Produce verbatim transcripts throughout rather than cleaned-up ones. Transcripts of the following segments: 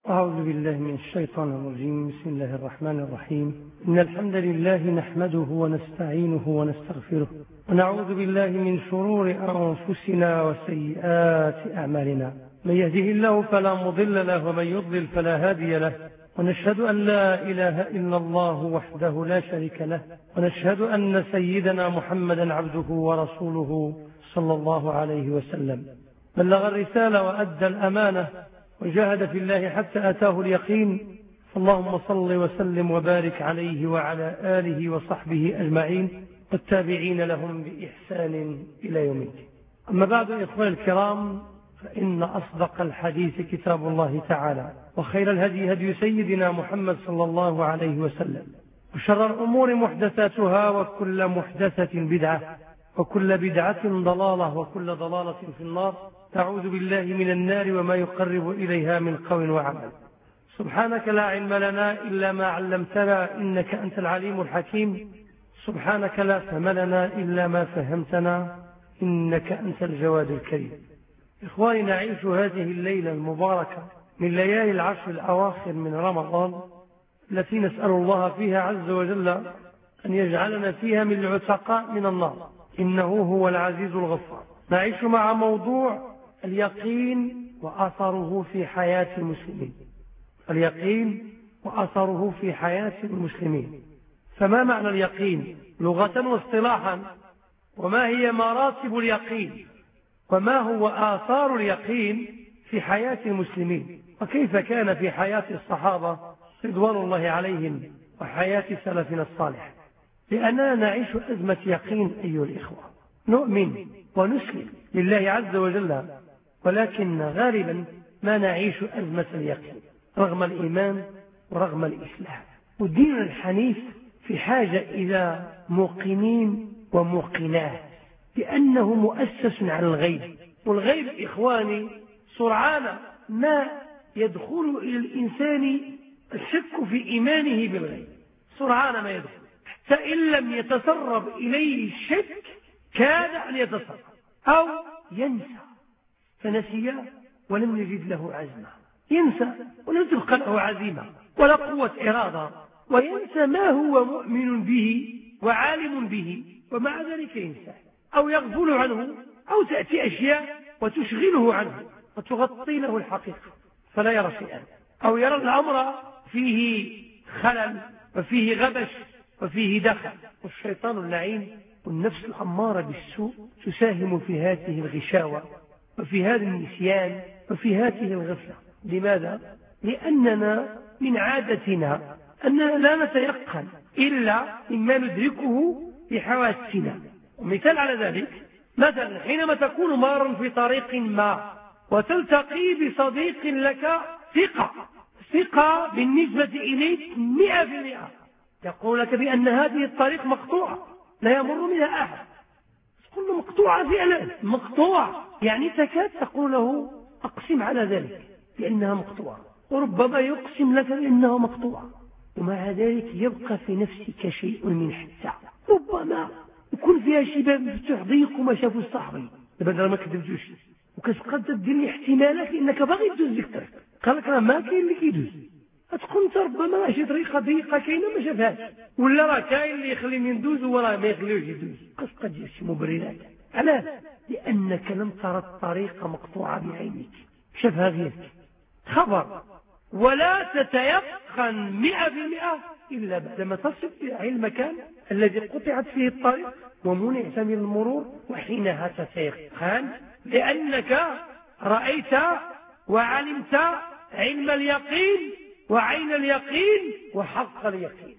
أعوذ بالله من الشيطان الرجيم. بسم الله الرحمن الرحيم. إن الحمد لله نحمده ونستعينه ونستغفره ونعوذ بالله من شرور أنفسنا وسيئات أعمالنا. من يهده الله فلا مضل له ومن يضلل فلا هادي له، ونشهد أن لا إله إلا الله وحده لا شريك له، ونشهد أن سيدنا محمدا عبده ورسوله صلى الله عليه وسلم. بلغ الرسالة وأدى الأمانة وجاهد في الله حتى أتاه اليقين، اللهم صل وسلم وبارك عليه وعلى آله وصحبه أجمعين والتابعين لهم بإحسان إلى يوم الدين. أما بعد إخواني الكرام، فإن أصدق الحديث كتاب الله تعالى، وخير الهدي هدي سيدنا محمد صلى الله عليه وسلم، وشر الأمور محدثاتها، وكل محدثة بدعة، وكل بدعة ضلالة، وكل ضلالة في النار. أعوذ بالله من النار وما يقرب إليها من قول وعمل. سبحانك لا علم لنا إلا ما علمتنا إنك أنت العليم الحكيم. سبحانك لا فهم لنا إلا ما فهمتنا إنك أنت الجواد الكريم. إخواني، نعيش هذه الليلة المباركة من ليالي العشر الأواخر من رمضان، التي نسأل الله فيها عز وجل أن يجعلنا فيها من العتقاء من النار، إنه هو العزيز الغفار. نعيش مع موضوع اليقين وأثره في حياة المسلمين. اليقين وأثره في حياة المسلمين. فما معنى اليقين لغة واصطلاحا؟ وما هي مراتب اليقين؟ وما هو آثار اليقين في حياة المسلمين؟ وكيف كان في حياة الصحابة رضوان الله عليهم وحياة سلفنا الصالح؟ لأننا نعيش أزمة يقين أيها الإخوة. نؤمن ونسلم لله عز وجل، ولكن غالبا ما نعيش أزمة اليقين رغم الإيمان ورغم الإسلام. والدين الحنيف في حاجة إلى موقنين وموقنات، لأنه مؤسس على الغيب. والغيب إخواني سرعان ما يدخل إلى الإنسان الشك في إيمانه بالغيب، سرعان ما يدخل، حتى إن لم يتسرب إليه الشك كاد أن يتسرب أو ينسى، فنسي ولم يجد له عزمة. ينسى ولم تبقى له عزيمة ولا قوة إرادة، وينسى ما هو مؤمن به وعالم به، ومع ذلك ينسى أو يغفل عنه، أو تأتي أشياء وتشغله عنه وتغطي له الحقيقة فلا يرى شيئا، أو يرى الأمر فيه خلل وفيه غبش وفيه دخل. والشيطان اللعين والنفس الأمارة بالسوء تساهم في هذه الغشاوة وفي هذا النسيان وفي هذه الغفلة. لماذا؟ لأننا من عادتنا أننا لا نتيقن إلا مما ندركه بحواسنا. ومثال على ذلك، مثلا حينما تكون مارا في طريق ما وتلتقي بصديق لك ثقة ثقة بالنسبة إليك مئة في المئة، يقول لك بأن هذه الطريق مقطوعة لا يمر منها أحد، تقول له مقطوعة فعلا، مقطوعة يعني تكاد تقول له أقسم على ذلك بأنها مقطوعة، وربما يقسم لك بأنها مقطوعة، ومع ذلك يبقى في نفسك شيء من حسة، ربما يكون فيها شباب مفتوح ضيق وما شافوا الصحبي بدل ما كذبتوش، وكتقدر دير لي احتمالات انك باغي تدوز ديك الطريق، قال لك راه ما كاين اللي كيدوز، تكون انت ربما ماشي طريقه ضيقه كاينه ما شافهاش، ولا راه كاين اللي يخليني ندوز وراه ما يخليوش يدوز، قد دير شي مبررات. علاش؟ لانك لم ترى الطريقه مقطوعه بعينك، شافها غيرك خبر، ولا تتيقن مئة في المئة إلا بعدما تصل إلى المكان الذي قطعت فيه الطريق ومنعت من المرور، وحينها تتيقن لأنك رأيت وعلمت علم اليقين وعين اليقين وحق اليقين.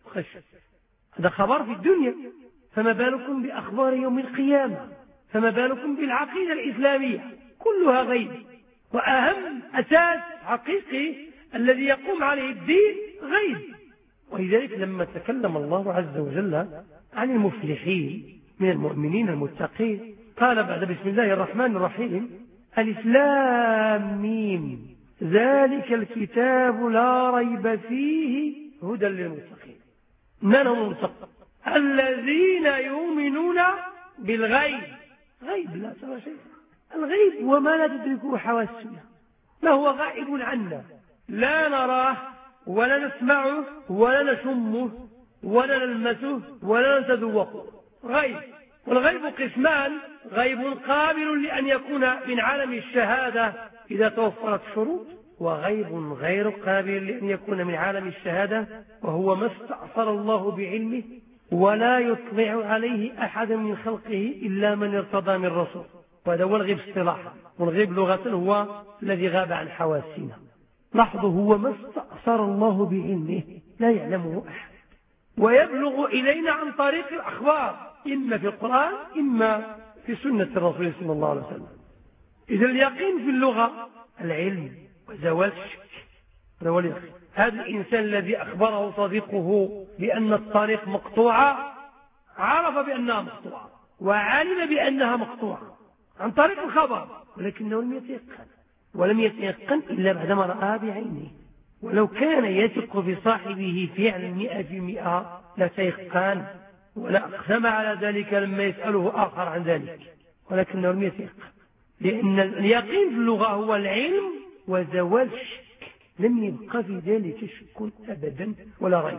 هذا خبر في الدنيا، فما بالكم بأخبار يوم القيامة؟ فما بالكم بالعقيدة الإسلامية؟ كلها غيب، وأهم أساس حقيقي الذي يقوم عليه الدين غيب. ولذلك لما تكلم الله عز وجل عن المفلحين من المؤمنين المتقين قال بعد بسم الله الرحمن الرحيم: ألف لام ميم ذلك الكتاب لا ريب فيه هدى للمتقين. من هم المتقين؟ الذين يؤمنون بالغيب. غيب لا ترى شيء، الغيب وما لا تدركه حواسنا، ما هو غائب عنا لا نراه ولا نسمعه ولا نشمه ولا نلمسه ولا نتذوقه، غيب. والغيب قسمان: غيب قابل لأن يكون من عالم الشهادة إذا توفرت الشروط، وغيب غير قابل لأن يكون من عالم الشهادة وهو ما استأثر الله بعلمه ولا يطلع عليه أحد من خلقه إلا من ارتضى من رسول. وهذا هو الغيب اصطلاحا، والغيب لغة هو الذي غاب عن حواسنا. لاحظوا، هو ما استأثر الله بعلمه لا يعلمه أحد، ويبلغ إلينا عن طريق الأخبار، إما في القرآن إما في سنة الرسول صلى الله عليه وسلم. إذا اليقين في اللغة العلم وزوال الشك، هذا هو اليقين. هذا الإنسان الذي أخبره صديقه بأن الطريق مقطوعة عرف بأنها مقطوعة وعلم بأنها مقطوعة عن طريق الخبر، ولكنه لم يتيقن، ولم يتيقن إلا بعدما رأى بعينه. ولو كان يثق في صاحبه فعلا مئة في مئة لتيقن ولا أقسم على ذلك لما يسأله آخر عن ذلك، ولكنه لم يتيقن. لأن اليقين في اللغة هو العلم وزوال الشك، لم يبقى في ذلك شك أبدا ولا ريب.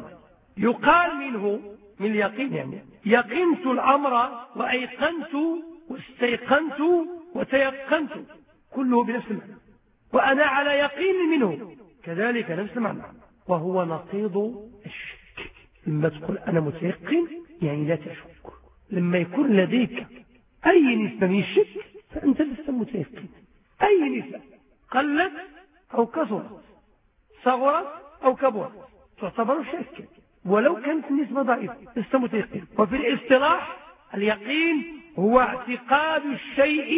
يقال منه من اليقين يعني يقنت الأمر وأيقنت واستيقنت وتيقنت، كله بنفس المعنى. وأنا على يقين منه كذلك نفس المعنى، وهو نقيض الشك. لما تقول أنا متيقن يعني لا تشك. لما يكون لديك أي نسبة من الشك فأنت لست متيقن. أي نسبة قلت أو كثرت، صغرت أو كبرت، تعتبر شك، ولو كانت النسبة ضعيفة لست متيقن. وفي الاصطلاح اليقين هو اعتقاد الشيء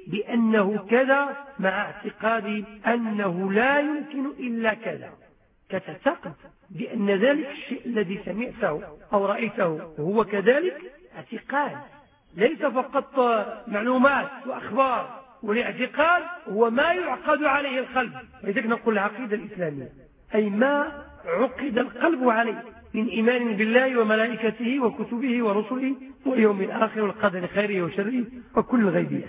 بأنه كذا مع اعتقاد أنه لا يمكن إلا كذا، كتعتقد بأن ذلك الشيء الذي سمعته أو رأيته هو كذلك اعتقاد، ليس فقط معلومات وأخبار. والاعتقاد هو ما يعقد عليه القلب، لذلك نقول العقيدة الإسلامية أي ما عقد القلب عليه من إيمان بالله وملائكته وكتبه ورسله واليوم الآخر والقدر خيره وشره وكل الغيبيات،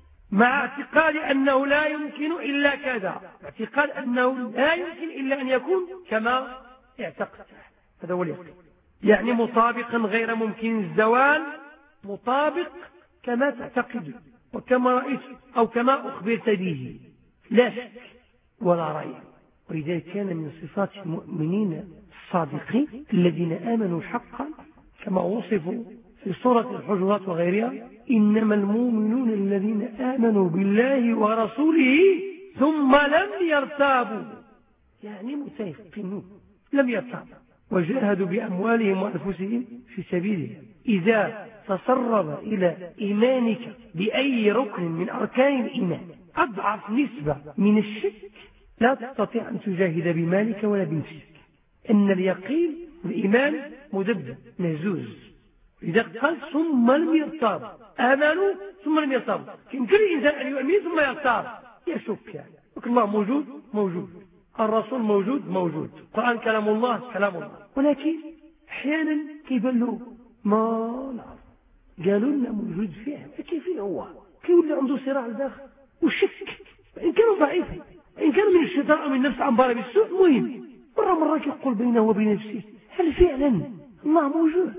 مع اعتقاد أنه لا يمكن إلا كذا، اعتقاد أنه لا يمكن إلا أن يكون كما اعتقد. هذا هو اليقين، يعني مطابقا غير ممكن الزوال، مطابق كما تعتقد وكما رأيت أو كما أخبرت به، لا شك ولا ريب. ولذلك كان من صفات المؤمنين الصادقين الذين آمنوا حقا كما وصفوا في سورة الحجرات وغيرها: إنما المؤمنون الذين آمنوا بالله ورسوله ثم لم يرتابوا، يعني متيقنون لم يرتابوا، وجاهدوا بأموالهم وأنفسهم في سبيله. إذا تسرب إلى إيمانك بأي ركن من أركان الإيمان أضعف نسبة من الشك لا تستطيع أن تجاهد بمالك ولا بنفسك. إن اليقين والإيمان مدبب مهزوز. إذا قال ثم لم يرتاب، آمنوا ثم لم يرتاب، يمكن الإنسان أن يؤمن ثم يرتاب يشك، يعني الله موجود موجود، الرسول موجود موجود، القرآن كلام الله كلام الله، ولكن أحيانا كيبان له ما نعرف. قالوا لنا موجود فيه، كيف هو كيولي عنده صراع الداخل وشك، إن كانوا ضعيفا، إن كان من الشيطان أو من نفس عمبارة بالسوء. مهم مرة مرة يقول بينه وبين نفسه: هل فعلا الله موجود؟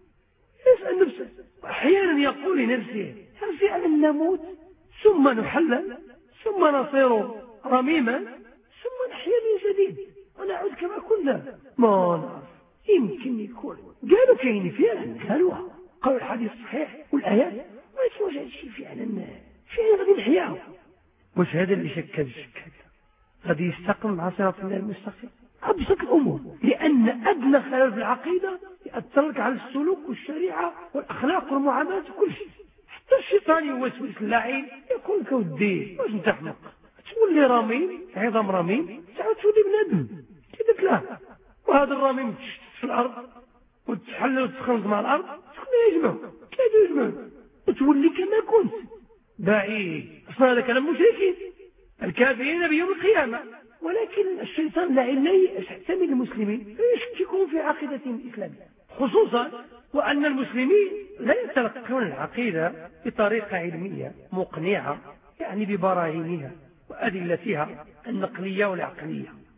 يسأل نفسه. أحيانا يقول لنفسه: هل فعلا نموت ثم نحلل ثم نصير رميما ثم نحيا من جديد ونعود كما كنا؟ ما نعرف، يمكن يكون. قالوا كاين فعلا، قالوا قالوا الحديث صحيح والآيات، ولكن واش هذا الشيء فعلا فعلا غادي نحياه؟ واش هذا اللي شك الشك غادي يستقم مع صراط الله المستقيم؟ أبسط الأمور، لأن أدنى خلل في العقيدة يأثر لك على السلوك والشريعة والأخلاق والمعاملات وكل شيء. حتى الشيطان يوسوس اللعين يقول لك: ودي واش انت احمق، تولي رميم عظام رميم تعود تولي بنادم كذاك. لا، وهذا الرميم تشتت في الأرض وتحلل وتخلط مع الأرض، شكون يجمعه؟ كيف يجمعه؟ وتولي كما كنت بعيد. أصلا هذا كلام مشركين الكافرين بيوم القيامة. ولكن الشيطان لعن لا يحتمل المسلمين فيشككون في عقيدة الإسلامية، خصوصا وأن المسلمين لا يتلقون العقيدة بطريقة علمية مقنعة، يعني ببراهينها وأدلتها النقلية والعقلية،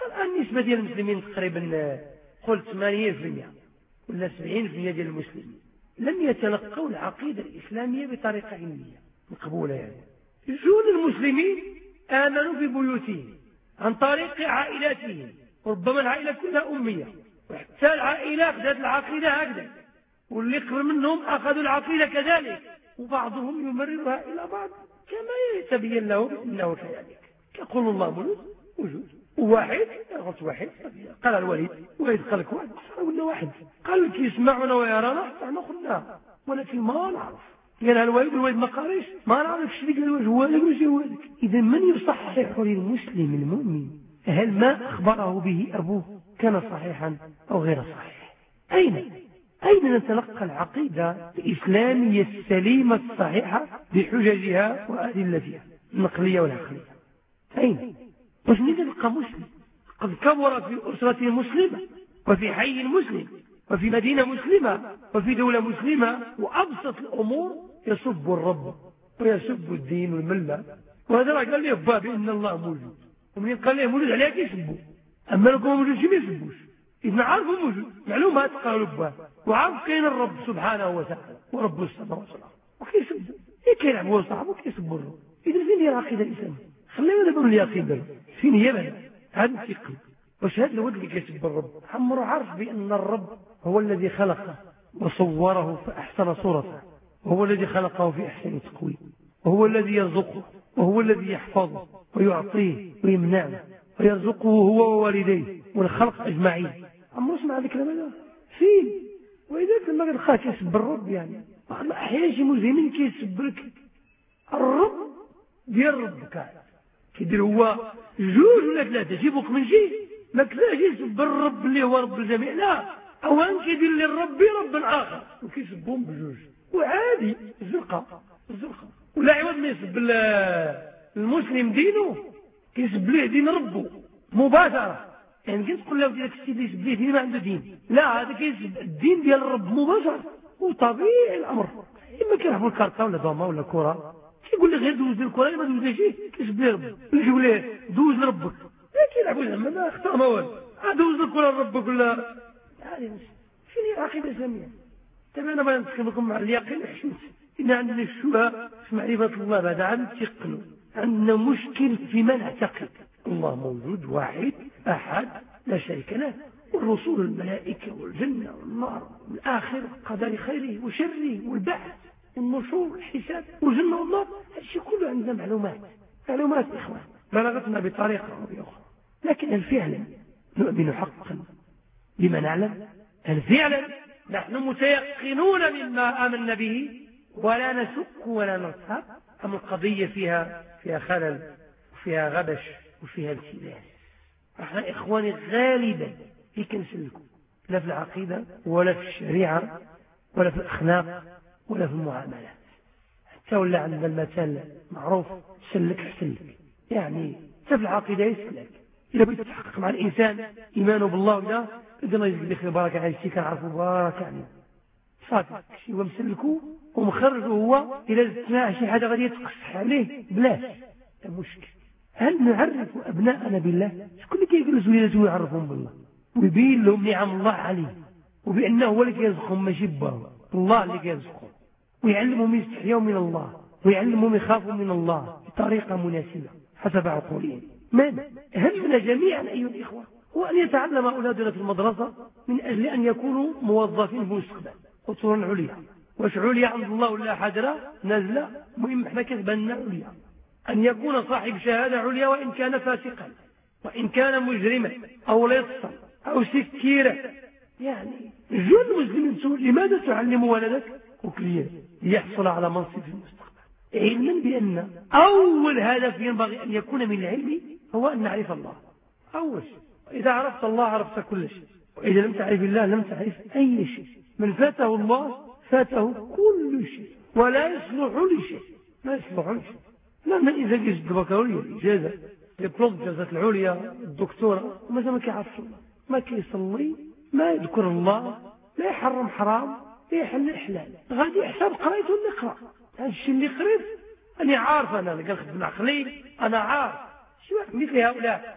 الآن نسبة ديال المسلمين تقريبا قلت ثمانين بالمئة ولا سبعين بالمئة ديال المسلمين لم يتلقوا العقيدة الإسلامية بطريقة علمية مقبولة. يعني جون المسلمين آمنوا في بيوتهم عن طريق عائلاتهم، وربما العائلة كلها أمية، وحتى العائلة أخذت العقيدة هكذا، واللي قبل منهم أخذوا العقيدة كذلك، وبعضهم يمررها إلى بعض كما يتبين له أنه كذلك. يقول الله موجود وجود واحد، قلت واحد قال الوليد، واحد قال لك واحد قلنا واحد، قال لك يسمعنا ويرانا احنا قلنا، ولكن ما نعرف قال الوالد والوالد ما قاريش، ما نعرف شريك الوالد هو هذاك ولا هو هذاك. إذا من يصحح للمسلم المؤمن هل ما أخبره به أبوه كان صحيحا أو غير صحيح؟ أين أين نتلقى العقيدة الإسلامية السليمة الصحيحة بحججها وأدلتها النقلية والعقلية؟ أين؟ مش نلقى مسلم قد كبر في أسرة مسلمة وفي حي مسلم وفي مدينة مسلمة وفي دولة مسلمة، وأبسط الأمور يسب الرب ويسب الدين والملة، وهذا قال لي أبا بأن الله موجود، ومن قال لي موجود عليك يسبوه، أما لكم موجود شي ما يسبوش. إذن عارفوا موجود معلومات قالوا أبا، وعارف كاين الرب سبحانه وتعالى ورب السماوات والأرض، وكيسبوا إيه كيلعبوا صاحبه وكيسبوا الرب. إذن فين هي العقيدة الإسلامية؟ خلينا نقول اليقين فين هي بلد هذا الثقل. واش هذا الولد اللي كيسب الرب عمره عارف بأن الرب هو الذي خلقه وصوره فأحسن صورته، وهو الذي خلقه في أحسن تقويم، وهو الذي يرزقه، وهو الذي يحفظه ويعطيه ويمنعه ويرزقه هو ووالديه والخلق أجمعين. عمره سمع هذا الكلام هذا فين؟ وإذا لما قال كيسب الرب، يعني أحيانا شي مسلمين كيسب لك الرب ديال ربك، كيدير هو جوج ولا ثلاثة، جيبوك من شي ما كلاش يسب الرب اللي هو رب الجميع، لا اوان كيدير للرب رب اخر وكيسبهم بجوج، وعادي الزرقاء الزرقاء. ولا عوض ما يسب المسلم دينه كيسب ليه دين ربه مباشرة. يعني كي تقول له ديالك السيد اللي يسب ليه دين ما عنده دين، لا هذا كيسب الدين ديال الرب مباشرة، وطبيعي الامر. اما كيلعبوا الكارطه ولا دوما ولا كره، كيقول لك غير دوز الكره ما دوزش كيسب ليه ربه، يجيو ليه دوز لربك، كيلعبوا زعما ما اخطا ما والو، دوز الكره لربك ولا هذه فين هي العقيده الاسلاميه؟ تما انا بغيت نتكلم لكم مع اليقين حشمت ان عندنا الشبهه في معرفه الله، بعد عن التقن عندنا مشكل فيما نعتقد. الله موجود واحد احد لا شريك له، والرسول الملائكه والجنه والنار والاخره قدر خيره وشره والبعث والنشور والحساب والجنه والنار، هادشي كله عندنا معلومات معلومات اخوان بلغتنا بطريقه او باخرى. لكن هل فعلا نؤمن حقا بما نعلم؟ هل فعلا نحن متيقنون مما آمنا به ولا نشك ولا نرتاب؟ أم القضية فيها فيها خلل وفيها غبش وفيها التباس؟ احنا إخواني غالبا اللي كنسلكم لا في العقيدة ولا في الشريعة ولا في الأخلاق ولا في المعاملات، حتى ولا عندنا المثال معروف سلك سلك، يعني في العقيدة يسلك. إذا بدك تحقق مع الإنسان إيمانه بالله ولا إذا الله يجزيك خير بارك على الشيء كنعرفوا بارك يعني صافي شي هو مسلكو ومخرجه هو إلى سمع شي حاجة غادي يتقصح عليه بلاش. هذا مشكل. هل نعرف أبناءنا بالله؟ شكون اللي كيجلس ويلازم يعرفهم بالله ويبين لهم نعم الله عليه وبأنه هو اللي كيرزقهم ماشي باهم، الله اللي كيرزقهم، ويعلمهم يستحيوا من الله ويعلمهم يخافوا من الله بطريقة مناسبة حسب عقولهم. من همنا جميعا أيها الإخوة هو أن يتعلم أولادنا في المدرسة من أجل أن يكونوا موظفين في المستقبل أطورا عليا. واش عليا عند الله ولا حجرة نازلة، مهم احنا كسبنا عليا. أن يكون صاحب شهادة عليا وإن كان فاسقا وإن كان مجرما أو لصا أو سكيرا. يعني جل المسلمين سؤال لماذا تعلم ولدك وكليا ليحصل على منصب في المستقبل، علما بأن أول هدف ينبغي أن يكون من العلم هو أن نعرف الله. أول شيء إذا عرفت الله عرفت كل شيء، وإذا لم تعرف الله لم تعرف أي شيء. من فاته الله فاته كل شيء ولا يصلح لشيء، لا يصلح لشيء. لأن إذا جزت البكالوريا الإجازة دبلوم الجازة العليا الدكتورة وماذا ما كيعرفش الله، ما كيصلي ما يذكر الله، لا يحرم حرام لا يحل حلال، غادي يحسب قريته اللي قرأ هذا الشيء اللي قريت أنا عارف، أنا اللي كنخدم عقلي أنا عارف. شو واحد مثل هؤلاء يقول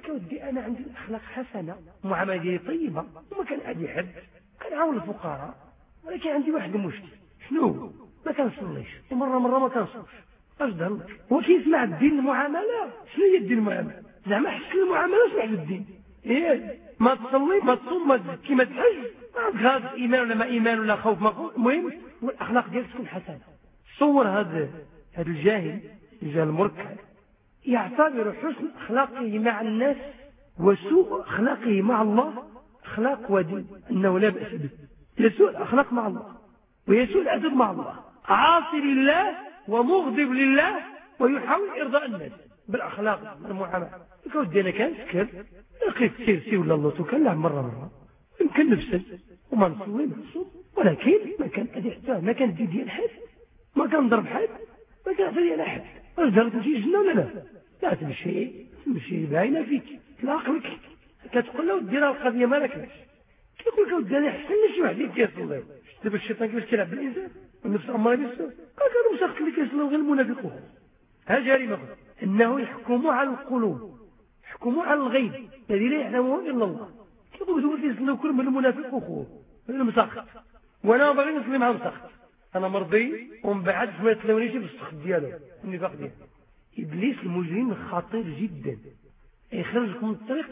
لك ودي أنا عندي الأخلاق حسنة ومعاملة ديالي طيبة وما كان أدي حد كنعاون الفقراء، ولكن عندي واحد المشكل. شنو؟ ما كنصليش ومرة مرة ما كنصومش. اش دهلك هو كيسمع الدين المعاملة؟ شنو هي الدين المعاملة؟ زعما حسن المعاملة اسمع الدين. إيه ما تصلي ما تصوم ما تزكي ما تحج ما هذا إيمان ولا ما إيمان ولا خوف ما خوف، المهم والأخلاق ديالك تكون حسنة. صور هذا هذا الجاهل الجاهل المركع يعتبر حسن أخلاقه مع الناس وسوء أخلاقه مع الله أخلاق ودين، أنه لا بأس به. يسوء الأخلاق مع الله ويسوء الأدب مع الله، عاصي لله ومغضب لله ويحاول إرضاء الناس بالأخلاق والمعاملة. يقول دينا كان سكر لقيت سيرسي ولا الله تكلم مرة مرة يمكن نفسد وما نصلي ما نصوم، ولكن ما كان أدي حتى ما كان دي ديال حد، ما كان ضرب حد، ما كان أدي على حد. واش دارت تمشي جنة ولا لا؟ لا تمشي تمشي باينة فيك تلاقلك كتقول له دير القضية ما لكش. كيقول لك ودي انا احسن من شي واحد اللي كيصلي. دابا الشيطان كيفاش كيلعب بالانسان والنفس اماره بالسوء. قال كانوا مساق اللي كيصلوا غير المنافقون. ها جريمه انه يحكم على القلوب، يحكم على الغيب الذي لا يعلمه الا الله. كيقول دول كيصلوا كل من المنافق وخوه من المساق، وانا باغي نسلم مع المساق، انا مرضي ومن بعد ما تلونيش بالسخط ديالو النفاق ديالو. ابليس المجرم خطير جدا، يخرجكم من الطريق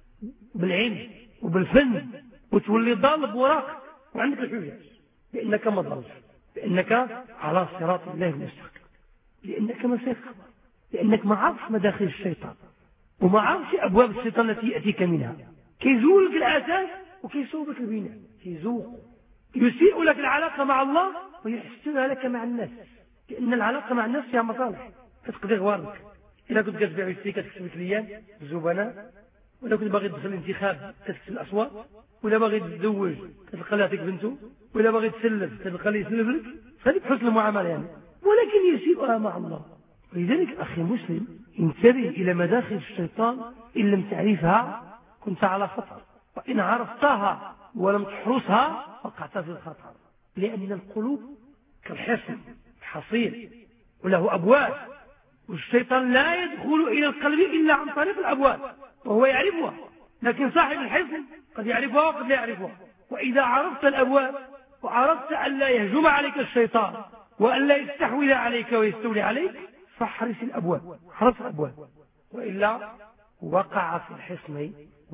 بالعلم وبالفن وتولي ضال بوراق وعندك الحجاج لأنك ما ضلش، لأنك على صراط الله المستقيم، لأنك ما فيك خبر، لأنك ما عارفش مداخل الشيطان وما عارفش أبواب الشيطان التي يأتيك منها. كيزول لك الأساس وكيصوبك البناء، كيزوق يسيء لك العلاقة مع الله ويحسنها لك مع الناس، لأن العلاقة مع الناس فيها مصالح كتقضي غوارك. إذا كنت كتبيع ويشتري كتكسب الكليان الزبناء، ولا كنت باغي تدخل الانتخاب كتكسب الأصوات، ولا باغي تتزوج كتلقى لها فيك بنته، ولا باغي تسلف كتلقى لي يسلف لك. هذه بحسن المعامله يعني، ولكن يسيئها مع الله. ولذلك اخي مسلم انتبه الى مداخل الشيطان، ان لم تعرفها كنت على خطر، وان عرفتها ولم تحرسها وقعت في الخطر. لان القلوب كالحصن حصير وله ابواب، والشيطان لا يدخل الى القلب الا عن طريق الابواب وهو يعرفها، لكن صاحب الحصن قد يعرفها وقد لا يعرفها. وإذا عرفت الأبواب وعرفت أن لا يهجم عليك الشيطان وأن لا يستحوذ عليك ويستولي عليك فاحرس الأبواب، حرس الأبواب، وإلا وقع في الحصن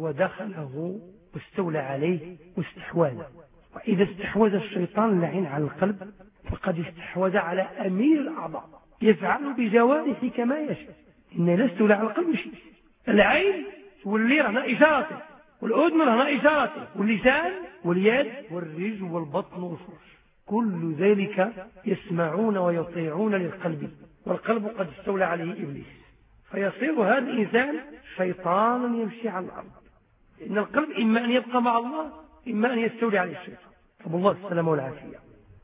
ودخله واستولى عليه واستحوذ. وإذا استحوذ الشيطان اللعين على القلب فقد استحوذ على أمير الأعضاء يفعل بجوارحه كما يشاء. إن لا استولى على القلب شيء، العين واللي هنا إشارته، والأذن هنا إشارته، واللسان واليد والرجل والبطن والفرش، كل ذلك يسمعون ويطيعون للقلب، والقلب قد استولى عليه إبليس، فيصير هذا الإنسان شيطانا يمشي على الأرض. إن القلب إما أن يبقى مع الله إما أن يستولي عليه الشيطان، رب الله السلامة والعافية.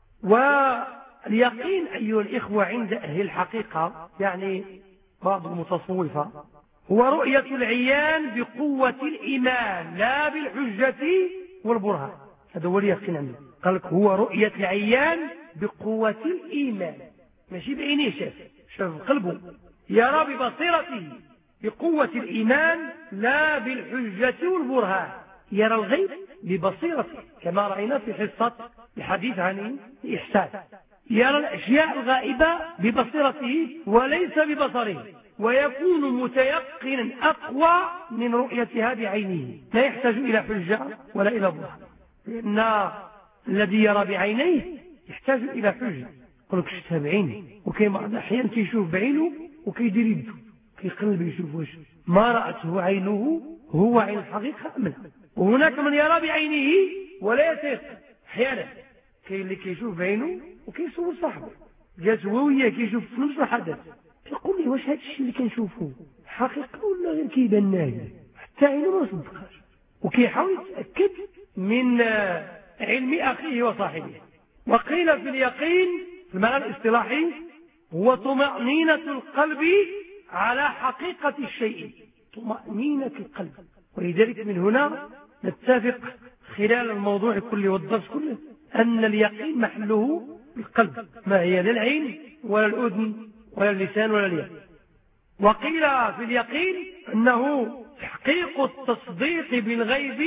واليقين أيها الإخوة عند أهل الحقيقة، يعني بعض المتصوفة، هو رؤية العيان بقوة الإيمان لا بالحجة والبرهان. هذا هو اليقين عنده. قال لك هو رؤية العيان بقوة الإيمان، ماشي بعينيه شاف شاف قلبه، يرى ببصيرته بقوة الإيمان لا بالحجة والبرهان، يرى الغيب ببصيرته كما رأينا في حصة الحديث عن الإحسان، يرى الأشياء الغائبة ببصيرته وليس ببصره، ويكون متيقنا أقوى من رؤيتها بعينه، لا يحتاج إلى حجة ولا إلى برهان، لأن الذي يرى بعينيه يحتاج إلى حجة. يقول لك شفتها بعيني، وكاين بعض الأحيان كيشوف بعينه وكيدير يده كيقلب يشوف واش ما رأته عينه هو عين الحقيقة أم لا. وهناك من يرى بعينه ولا يتيقن. أحيانا كاين اللي كيشوف بعينه وكيسول صاحبه جات هو وياه كيشوف في نفس الحدث، يقول لي واش هذا الشيء اللي كنشوفه حقيقة ولا غير كيبان لي، حتى عينه ما صدقهاش، وكيحاول يتأكد من علم أخيه وصاحبه. وقيل في اليقين في المعنى الاصطلاحي هو طمأنينة القلب على حقيقة الشيء، طمأنينة القلب. ولذلك من هنا نتفق خلال الموضوع كله والدرس كله أن اليقين محله القلب، ما هي لا العين ولا الأذن ولا اللسان ولا اليد. وقيل في اليقين أنه تحقيق التصديق بالغيب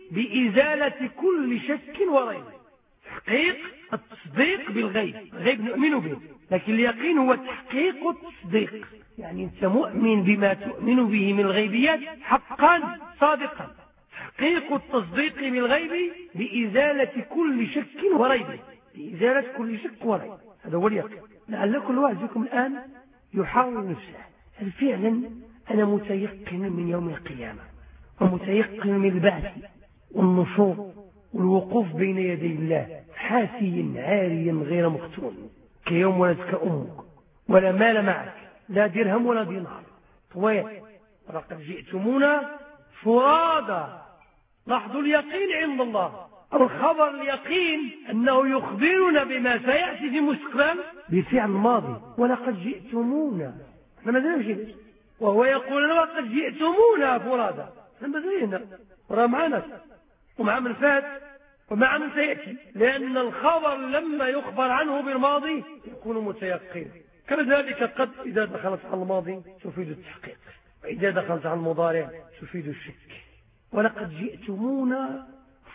بإزالة كل شك وريب. تحقيق التصديق بالغيب، الغيب نؤمن به، لكن اليقين هو تحقيق التصديق، يعني أنت مؤمن بما تؤمن به من الغيبيات حقا صادقا. تحقيق التصديق بالغيب بإزالة كل شك وريب، بإزالة كل شك وريب، هذا هو اليقين. لعل كل واحد فيكم الآن يحاول نفسه، هل فعلا أنا متيقن من يوم القيامة ومتيقن من البعث والنشور والوقوف بين يدي الله حافيا عاريا غير مختون كيوم ولدك أمك ولا مال معك لا درهم ولا دينار طويل، ولقد جئتمونا فرادا. لاحظوا اليقين عند الله، الخبر اليقين أنه يخبرنا بما سيأتي في المستقبل بفعل ماضي، ولقد جئتمونا، احنا ما زلنا، وهو يقول لقد جئتمونا فرادا، احنا ما زلنا ورا معنا ومع من فات ومع من سيأتي، لأن الخبر لما يخبر عنه بالماضي يكون متيقن. كذلك قد إذا دخلت على الماضي تفيد التحقيق، وإذا دخلت على المضارع تفيد الشك. ولقد جئتمونا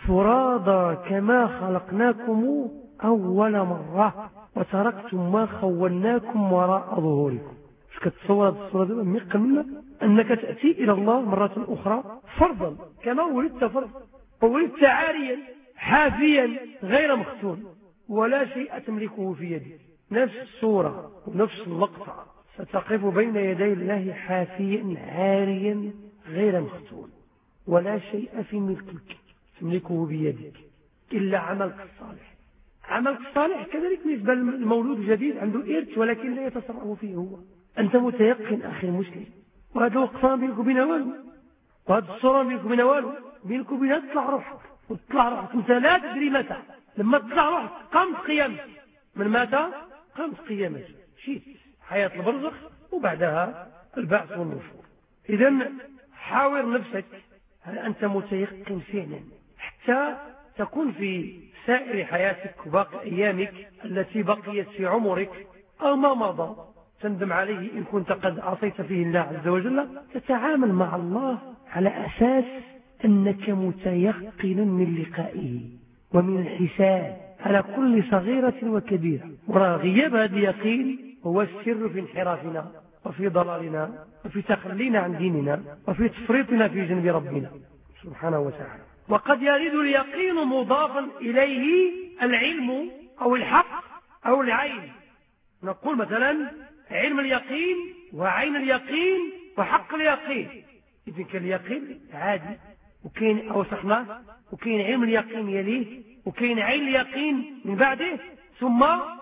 فرادا كما خلقناكم أول مرة وتركتم ما خولناكم وراء ظهوركم. مش كتصور هذه الصورة ميقن منا أنك تأتي إلى الله مرة أخرى فرضا كما ولدت فرضا، وولدت عاريا حافيا غير مختون ولا شيء تملكه في يدك، نفس الصورة ونفس اللقطة، ستقف بين يدي الله حافيا عاريا غير مختون ولا شيء في ملكك تملكه بيدك إلا عملك الصالح. عملك الصالح كذلك بالنسبة للمولود الجديد عنده إرث ولكن لا يتصرف فيه هو. أنت متيقن أخي المسلم، وهذا الوقفان بينك وبين والو، وهذا الصورة بينك وبين والو، بينك وبين تطلع روحك وتطلع روحك أنت لا تدري متى. لما تطلع روحك قامت قيامك، من متى قامت قيامك، شيت حياة البرزخ وبعدها البعث والنشور. إذن حاور نفسك، هل أنت متيقن فعلا حتى تكون في سائر حياتك وباقي أيامك التي بقيت في عمرك أو ما مضى تندم عليه إن كنت قد عصيت فيه الله عز وجل، تتعامل مع الله على أساس أنك متيقن من لقائه ومن الحساب على كل صغيرة وكبيرة. وغياب هذا اليقين هو السر في انحرافنا وفي ضلالنا وفي تخلينا عن ديننا وفي تفريطنا في جنب ربنا سبحانه وتعالى. وقد يرد اليقين مضافا إليه العلم أو الحق أو العين. نقول مثلا علم اليقين وعين اليقين وحق اليقين. إذن كان اليقين عادي وكاين أوسخنا، وكاين علم اليقين يليه، وكاين عين اليقين من بعده، ثم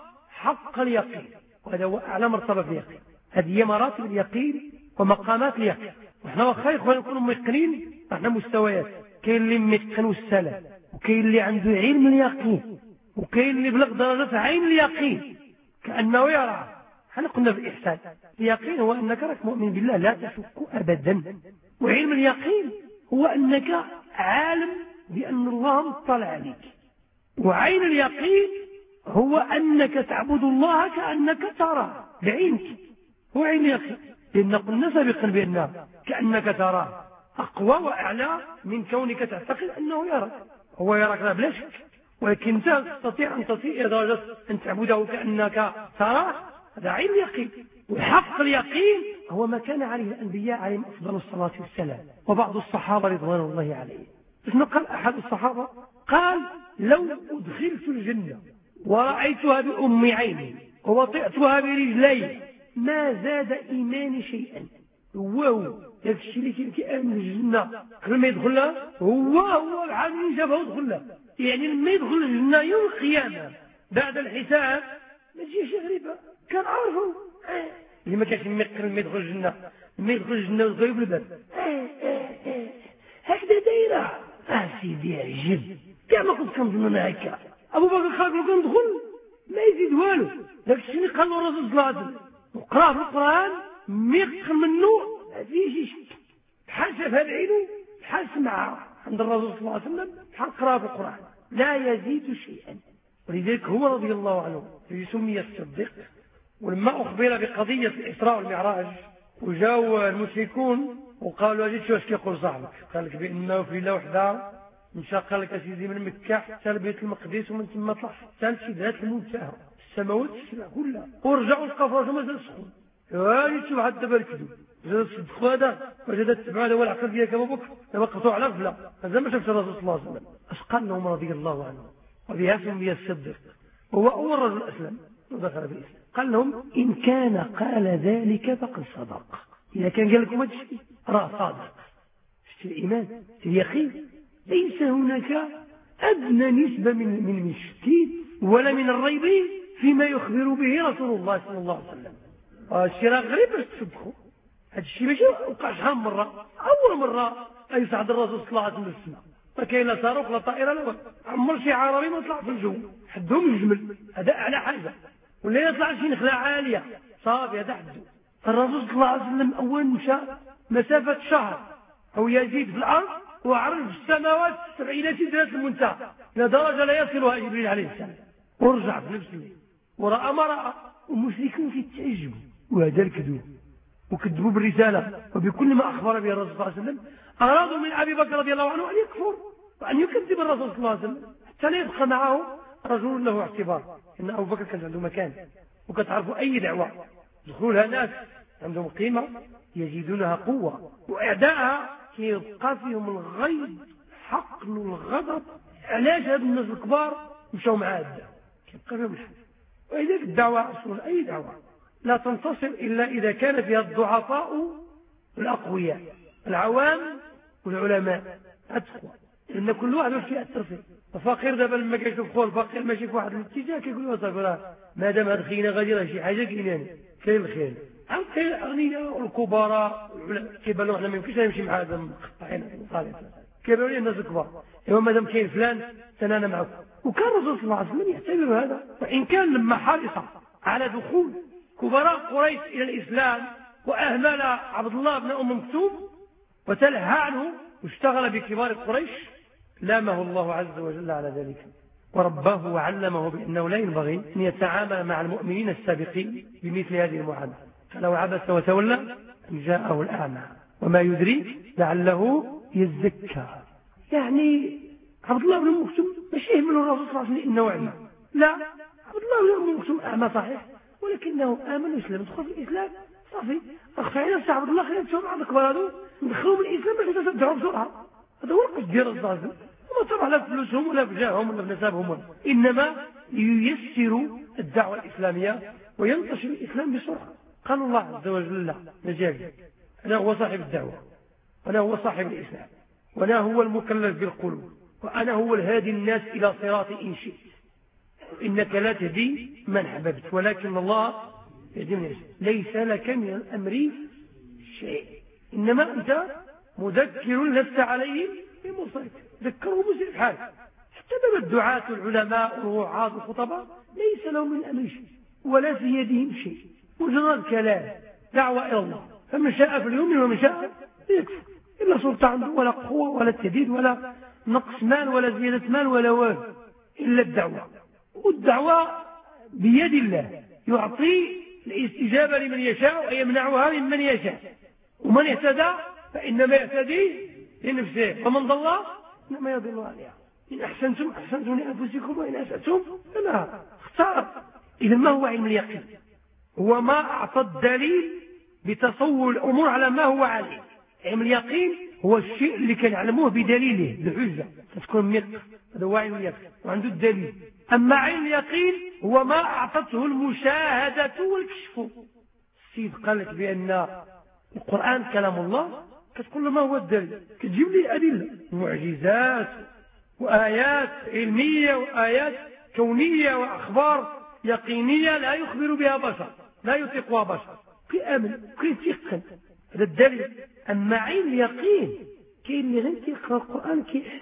حق اليقين، وهذا هو أعلى مرتبة في اليقين. هذه هي مراتب اليقين ومقامات اليقين. ونحن واخا إخوان نكونوا ميقنين، احنا مستويات، كاين اللي ميقن والسلام، وكاين اللي عنده علم اليقين، وكاين اللي بلغ درجة عين اليقين كأنه يرى. احنا قلنا بالإحسان، اليقين هو أنك راك مؤمن بالله لا تشك أبدا، وعلم اليقين هو أنك عالم بأن الله مطلع عليك، وعين اليقين هو أنك تعبد الله كأنك تراه بعينك، هو عين اليقين. لأن قلنا سابقا بأن كأنك تراه أقوى وأعلى من كونك تعتقد أنه يراك. هو يراك لا بلا شك، ولكن أنت تستطيع أن تصل إلى درجة أن تعبده كأنك تراه، هذا عين اليقين. وحق اليقين هو ما كان عليه الأنبياء عليهم أفضل الصلاة والسلام وبعض الصحابة رضوان الله عليهم. إذن قال أحد الصحابة قال لو أدخلت الجنة ورأيتها بأم عيني ووطئتها برجلي ما زاد إيماني شيئا. هو يكشي لك كأن الجنة لما يدخلها هو هو الحامل شافه يدخلها، يعني لما يدخل الجنة يوم القيامة بعد الحساب ما تجيش غريبة، كان عارفه اللي ما كانش ميقن لما يدخل الجنة، لما يدخل الجنة ويدخل بالباب هكذا دايرة. اه سيدي عجب، كاع ما كنت كنظن هكا. ابو بكر قال له كندخل ما يزيد والو، داك الشيء اللي قال له الرسول صلى الله عليه وسلم وقراه في القران ميقن منه ما فيش شك، بحال شافها بعينه بحال سمعها عند الرسول صلى الله عليه وسلم بحال قراه في القران لا يزيد شيئا. ولذلك هو رضي الله عنه يسمي الصديق. ولما أخبر بقضية الإسراء والمعراج وجاءوا المشركون وقالوا أجيت شو اش كيقول صاحبك؟ قال لك بأنه في ليلة وحدة مشى قال لك أسيدي من مكة حتى لبيت المقدس ومن ثم طلع حتى لسدرات المنتهى السماوات السبع كلها ورجعوا لقى فراسه مازال سخون. هاي شو حتى دابا الكذوب جا صدقوا هذا وجد التبع هذا هو العقل ديالك ابو بكر دابا قطعوا على غفله هذا ما شافش الرسول صلى الله عليه وسلم. اش قال لهم رضي الله عنه وبهاشم بن الصديق هو اول رجل اسلم ودخل في الاسلام قال لهم ان كان قال ذلك فقد صدق. اذا كان قال لكم هذا الشيء راه صادق. شتي الايمان اليقين ليس هناك ادنى نسبه من من الشك ولا من الريب فيما يخبر به رسول الله صلى الله عليه وسلم. الشيء راه غريب باش تصدقوا. هذا الشيء ماشي وقع شحال من مره. اول مره يصعد الرسول صلى الله عليه وسلم للسماء ما كاين لا صاروخ لا طائره لا والو. عمر شي عربي ما طلع في الجو حدهم الجمل هذا اعلى حاجه ولا يطلع شي نخله عاليه صافي هذا حدو. الرسول صلى الله عليه وسلم اول مشى مسافه شهر او يزيد في الارض وعرف السماوات السبع الى سدرات المنتهى الى درجه لا يصلها جبريل عليه السلام ورجع في نفس الليل وراى ما راى والمشركون في التعجب وهذا الكذوب وكذبوا بالرساله وبكل ما اخبر به الرسول صلى الله عليه وسلم. ارادوا من ابي بكر رضي الله عنه ان يكفر وان يكذب الرسول صلى الله عليه وسلم حتى لا يبقى معه رجل له اعتبار. ان ابو بكر كان عنده مكان وكتعرفوا اي دعوه دخولها ناس عندهم قيمه يزيدونها قوه واعدائها كيبقى فيهم الغيظ حقن الغضب. علاش هاد الناس الكبار مشاو مع الدعوه كيبقى فيهم الحق. ولذلك الدعوه اصلا اي دعوه لا تنتصر الا اذا كان فيها الضعفاء والاقوياء العوام والعلماء التقوى لان كل واحد واش ياثر فيه. الفقير دابا لما كيشوف خوه الفقير ماشي في واحد الاتجاه كيقول له صافي راه مادام هاد خينا غادي راه شي حاجه كاينه كاين الخير. عم كاين الاغنياء والكبراء كيبان له حنا ما يمكنش نمشي مع هذا مقطعين صالح كيبانوا لي الناس الكبار ايوا مادام كاين فلان انا معكم. وكان الرسول صلى الله عليه وسلم يعتبر هذا وان كان لما حرص على دخول كبراء قريش الى الاسلام واهمل عبد الله بن ام مكتوم وتلهى عنه واشتغل بكبار قريش لامه الله عز وجل على ذلك ورباه وعلمه بانه لا ينبغي ان يتعامل مع المؤمنين السابقين بمثل هذه المعامله. فلو عبس وتولى ان جاءه الاعمى وما يدريك لعله يزكى. يعني عبد الله بن ام مكتوم ماشي يهمل الرسول صلى الله عليه وسلم انه اعمى لا. عبد الله بن ام مكتوم اعمى صحيح ولكنه امن واسلم دخل في الاسلام صافي اخفى على نفسه عبد الله خلينا نشوف بعض الكبار هذو ندخلهم الاسلام باش يتبعوا بسرعه. هذا هو القصد ديال الرسول صلى الله عليه وسلم. وما طبعا لا فلوسهم ولا بجاههم ولا بنسابهم انما ييسر الدعوه الاسلاميه وينتشر الاسلام بسرعه. قال الله عز وجل نجاز انا هو صاحب الدعوه وانا هو صاحب الاسلام وانا هو المكلف بالقلوب وانا هو الهادي الناس الى صراط ان شئت انك لا تهدي من احببت ولكن الله يهدي من يشاء. ليس لك من الامر شيء انما انت مذكر لست عليهم بمسيطر ذكرهم مسير الحال. حتى باب الدعاة والعلماء والوعاظ والخطباء ليس لهم من امر شيء ولا في يدهم شيء مجرد كلام دعوه الى الله. فمن شاء فليؤمن ومن شاء يكفر. الا سلطه عنده ولا قوه ولا تهديد ولا نقص مال ولا زياده مال ولا والو الا الدعوه. والدعوه بيد الله يعطي الاستجابه لمن يشاء ويمنعها ممن يشاء. ومن اهتدى فانما يهتدي لنفسه ومن ضل انما يضل عليها. ان احسنتم احسنتم لانفسكم وان اساتم فلا اختار. اذا ما هو علم اليقين؟ هو ما اعطى الدليل بتصور الامور على ما هو عليه. علم اليقين هو الشيء اللي كان يعلموه بدليله بالحجه تكون ميق. هذا هو علم اليقين وعنده الدليل. اما علم اليقين هو ما اعطته المشاهده والكشف. السيد قال لك بان القران كلام الله كتقول له ما هو الدليل؟ كتجيب لي ادله معجزات وايات علميه وايات كونيه واخبار يقينيه لا يخبر بها بشر لا يطيقها بشر كامن كيتيقن. هذا الدليل. اما علم اليقين كاين اللي غير كيقرا القران كيحس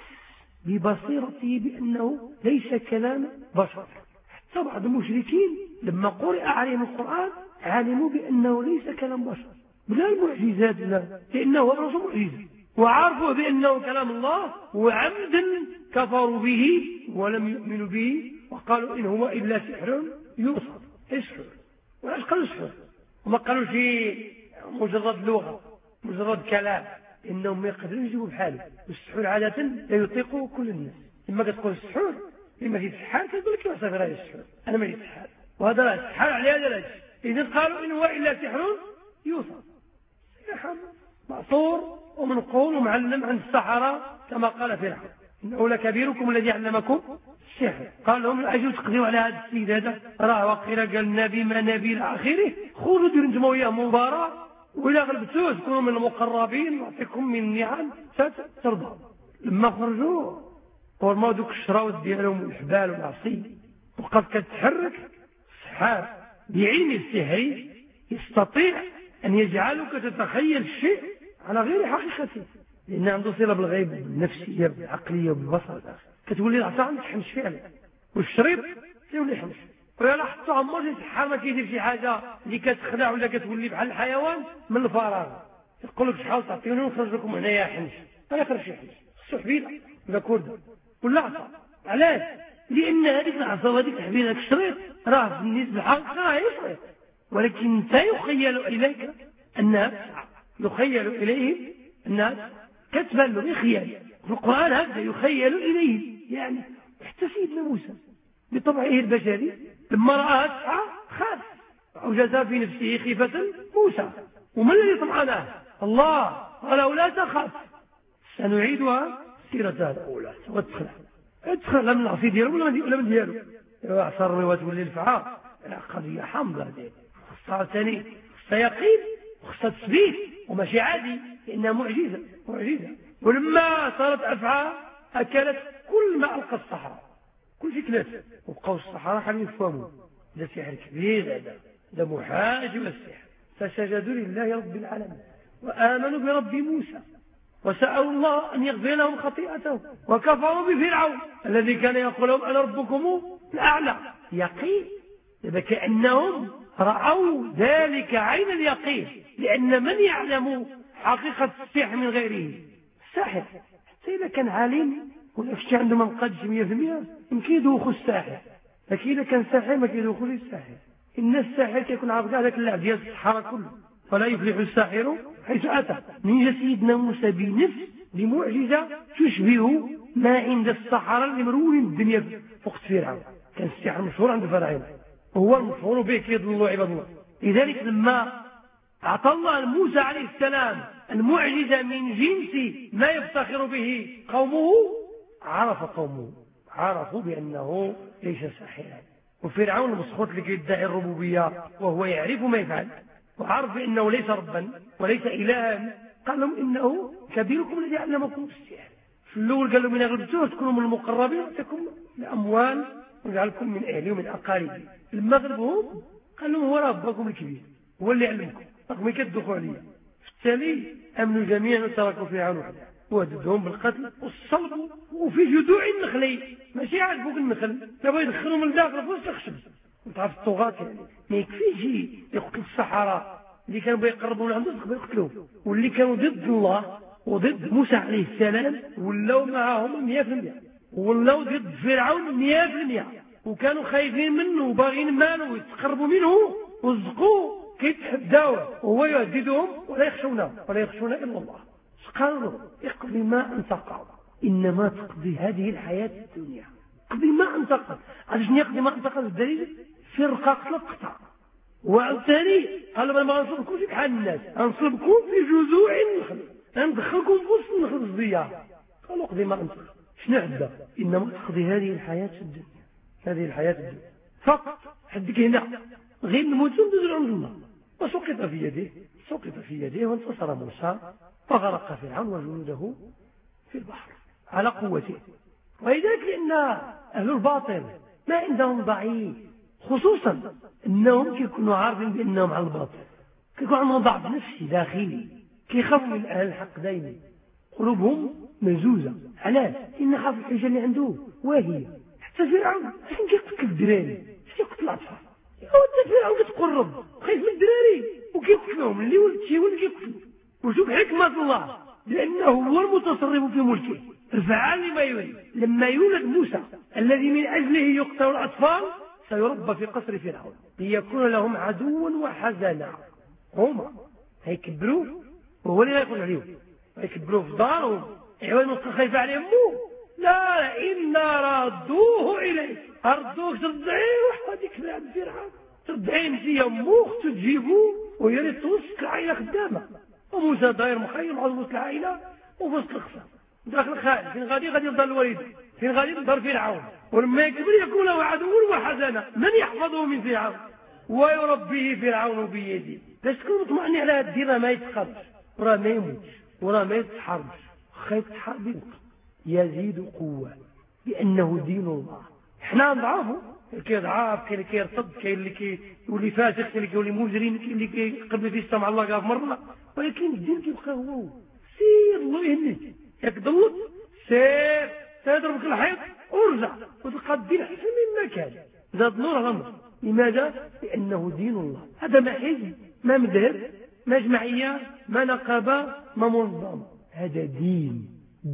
ببصيرته بانه ليس كلام بشر. حتى بعض المشركين لما قرئ عليهم القران علموا بانه ليس كلام بشر بلا المعجزات لا لانه هو رسول معجزه وعرفوا بانه كلام الله وعمدا كفروا به ولم يؤمنوا به وقالوا ان هو الا سحر يوصف. ايش سحر؟ واش قالوا سحر؟ وما قالوا شيء مجرد لغه مجرد كلام، إنهم ما يقدرون يجيبوا بحاله. والسحور عادة لا يطيقه كل الناس. لما كتقول السحور لما جيت السحار كتقول لك صافي راه السحور أنا ما جيت السحار، وهذا راه السحار على هذا الأجل. إذن قالوا إن هو إلا سحر يوصى، سحر مأثور ومنقول ومعلم عند السحرة كما قال فرعون إنه لكبيركم الذي علمكم السحر. قال لهم أجل تقدروا على هذا السيد هذا راه وقيل قال النبي ما نبي إلى آخره، خذوا ديروا انتم وياه مباراة، وإذا غلبتوه تكونوا من المقربين نعطيكم من النعم سترضى. لما خرجوا ورموا دوك الشراوط ديالهم والحبال والعصي وقد كتحرك السحار بعلم السحر يستطيع أن يجعلك تتخيل الشيء على غير حقيقته، لأن عنده صلة بالغيب بالنفسية بالعقلية وبالبصر. كتولي العصا عندك حمش فعلا، والشريط كيولي حمش. ولا لاحظت عمر السحار ما كيدير شي حاجة اللي كتخدع ولا كتولي بحال الحيوان من الفراغ. يقول لك شحال تعطيوني ونخرج لكم هنايا حمش، ما يخرج شي حمش، خصو حبيله ولا كرده ولا عصا. علاش؟ لأن هذيك العصا وهذيك الحبيله هذاك الشريط راه بالنسبة للحقيقة راه يشريط، ولكن انت يخيل إليك أنها تسعى، يخيل إليه أنها كتبان له بخيال. في القرآن هذا يخيل إليه، يعني حتى سيدنا موسى بطبعه البشري لما رآها تسعى خاف، أوجز في نفسه خيفة موسى. ومن الذي طمأناه؟ الله قال لا تخاف سنعيدها سيرتها الأولى. وادخل ادخل من العصي ديالو ولا من ديالو اعصر وتولي الفعار قضية حامضة هذه، خصها ثاني خصها يقين وخصها تثبيت وماشي عادي، لأنها معجزة معجزة. ولما صارت أفعى أكلت كل ما ألقى الصحراء، كل شيء ثلاثة، وبقوا الصحراء حال يفهموا ده سحر كبير، هذا ده محاجم السحر. فسجدوا لله رب العالمين وآمنوا برب موسى وسألوا الله أن يغفر لهم خطيئتهم، وكفروا بفرعون الذي كان يقول لهم أنا ربكم الأعلى. يقين، إذا كأنهم رأوا ذلك عين اليقين، لأن من يعلم حقيقة السحر من غيره الساحر. حتى إذا كان عالم ولا شيء عنده من قدش مية في المية يمكن يدوخ الساحر، لكن إذا كان ساحر ما كيدوخوش الساحر. إن الساحر كيكون عارف هذاك اللعب ديال السحرة كله، فلا يفلح الساحر حيث أتى. من سيدنا موسى بنفس بمعجزة تشبه ما عند السحرة اللي مرون الدنيا في وقت فرعون. كان السحر مشهور عند فرعون وهو المشهور به كيضلوا عباد الله. لذلك لما أعطى الله موسى عليه السلام المعجزة من جنس ما يفتخر به قومه، عرف قومه عرفوا بأنه ليس ساحرا. وفرعون المسخوط اللي يدعي الربوبية وهو يعرف ما يفعل وعرف بأنه ليس ربا وليس إلها، قال لهم إنه كبيركم الذي علمكم السحر. في الأول قال لهم إن غلبتوه تكونوا من المقربين وتكون الأموال ونجعلكم من أهلي ومن أقاربي. لما غلبهم قال لهم هو ربكم الكبير هو اللي علمكم رغم كدخوا عليه. بالتالي أمنوا جميعا وتركوا فرعون وحده وهددهم بالقتل والصلب وفي جذوع النخل، ماشي عاد فوق النخل، لابد يدخلهم لداخل فوق الخشب. وتعرف الطغاة يعني ما يكفيش يقتل السحرة اللي كانوا بيقربوا لعنده يقتلوه، واللي كانوا ضد الله وضد موسى عليه السلام ولاو معهم مئة في المئة، ولاو ضد فرعون مئة في المئة، وكانوا خايفين منه وباغين ماله ويتقربوا منه وزقوه كيتحداوه وهو يهددهم ولا يخشونه ولا يخشون إلا الله. قالوا له اقضي ما أنت قاض، إنما تقضي هذه الحياة الدنيا. قضي ما أنت قاض. علاش يقضي ما أنت قاض؟ الدليل في رقاق القطع. والثاني قال له ما نصلبكم في بحال الناس، نصلبكم في جذوع النخل، ندخلكم في وسط النخل الزيار. قالوا اقضي ما أنت قاض. شنو عندها؟ إنما تقضي هذه الحياة الدنيا، هذه الحياة الدنيا فقط. حدك هنا غير نموتوا ندوزوا عند الله. وسقط في يده سقط في يده وانتصر موسى فغرق فرعون وجنوده في البحر على قوته. ولذلك لأن أهل الباطل ما عندهم ضعيف، خصوصا أنهم كيكونوا عارفين بأنهم على الباطل، كيكون عندهم ضعف نفسي داخلي، كيخافوا من أهل الحق دائما، قلوبهم مهزوزة. علاش؟ إن خاف الحجة اللي عنده واهية. حتى فرعون عشان كيقتل الدراري كيقتل الأطفال، هو فرعون كتقرب خايف من الدراري وكيقتلهم اللي ولد شي ولد كيقتلوا. وشوف حكمة الله، لأنه هو المتصرف في ملكه الفعال لما يريد. لما يولد موسى الذي من أجله يقتل الأطفال سيربى في قصر فرعون ليكون لهم عدوا وحزنا. هما هيكبروا وهو اللي يقول عليهم يكبروا في دارهم عوان نبقى خايفة على أمه. لا إنا ردوه إليه أردوك ترضعيه وحديك لعب فرعون ترضعيه انتي أموك تجيبوه ويريد توسك العائلة قدامه. وموسى داير مخيم على وسط العائلة وفي وسط القصة داخل خالد فين غادي غادي يفضل الوليد فين غادي يفضل فرعون ولما يكبر يكون له عدو وحزنا من يحفظه من فرعون ويربيه فرعون بيده. باش تكون مطمئن على هاد الدين ما يتخرج وراه ما يموتش وراه ما يتحرمش خايف تحارب يبقى يزيد قوة لأنه دين الله. احنا نضعفه كي ضعاف كاين اللي كيرتد كاين اللي كيولي فاسق كاين اللي كيولي مجرم كاين اللي كيقبل في السمع الله كاف مرة ولكن الدين كيبقى هو سير الله يهنيك ياك ضلت سير تضربك الحيط ورجع وتلقى الدين احسن مما كان زاد نور الامر. لماذا؟ لأنه دين الله. هذا ما حزب ما مذهب ما جمعية ما نقابة ما منظمة. هذا دين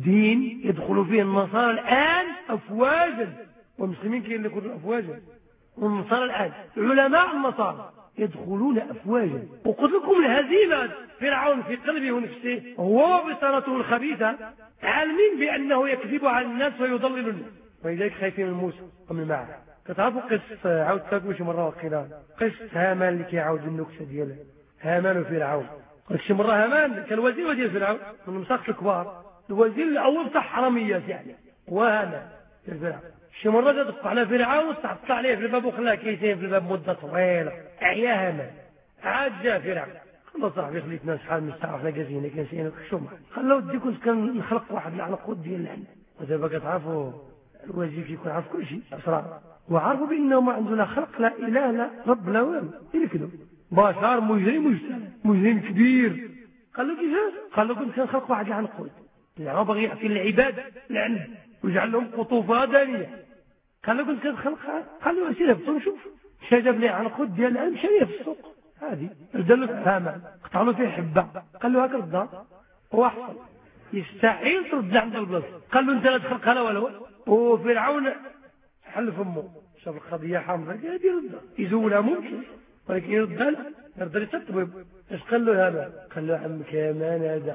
دين يدخل فيه النصارى الآن أفواجا والمسلمين كاين اللي يكونوا أفواجا والنصارى الآن علماء النصارى يدخلون أفواجا. وقلت لكم الهزيمة فرعون في قلبه ونفسه هو بطانته الخبيثة عالمين بأنه يكذب على الناس ويضلل الناس ولذلك خايفين من موسى ومن معه. كتعرفوا قصة عاود تاكل شي مرة وقيلا قصة هامان اللي كيعاود النكتة ديالها هامان وفرعون. قلت شي مرة هامان كان وزير ديال فرعون من المساق الكبار الوزير الأول تاع حراميات يعني وهامان فرعون. شي مرة جات على فرعون تعطى عليه في الباب وخلاه كيسين في الباب مدة طويلة أعيا هامان. عاد جا فرعون قال صاحبي خليتنا شحال من ساعة حنا جالسين كنسين الخشومة خلو ودي كنت كنخلق واحد العنقود ديال العلم. ودابا كتعرفوا الوزير كيكون عارف كل شيء أسرار وعرفوا بأنه ما عندنا خلق لا إله لا رب لا والو يركضوا بشر مجرم مجتمع مجرم كبير. قال له كيفاش؟ قال له كنت كنخلق واحد العنقود اللي باغي يعطي العباد العلم ويجعل لهم قطوفة دانية. قال له كنت كنخلق قال له سير هبطوا نشوف شا جاب لي عنقود ديال العلم شريه في السوق هذه بدا له فهمان قطع له فيه حبة قال له هاك ردها هو حصل يستحيل ترد عند البلاصه. قال له انت لا تخلقها لا والو. وفرعون حل فمه شاف القضية حامضة قاعد يردها يزولها ممكن ولكن يردها لا يرضى يتطبب. اش قال له هذا؟ قال له عمك يا مان هذا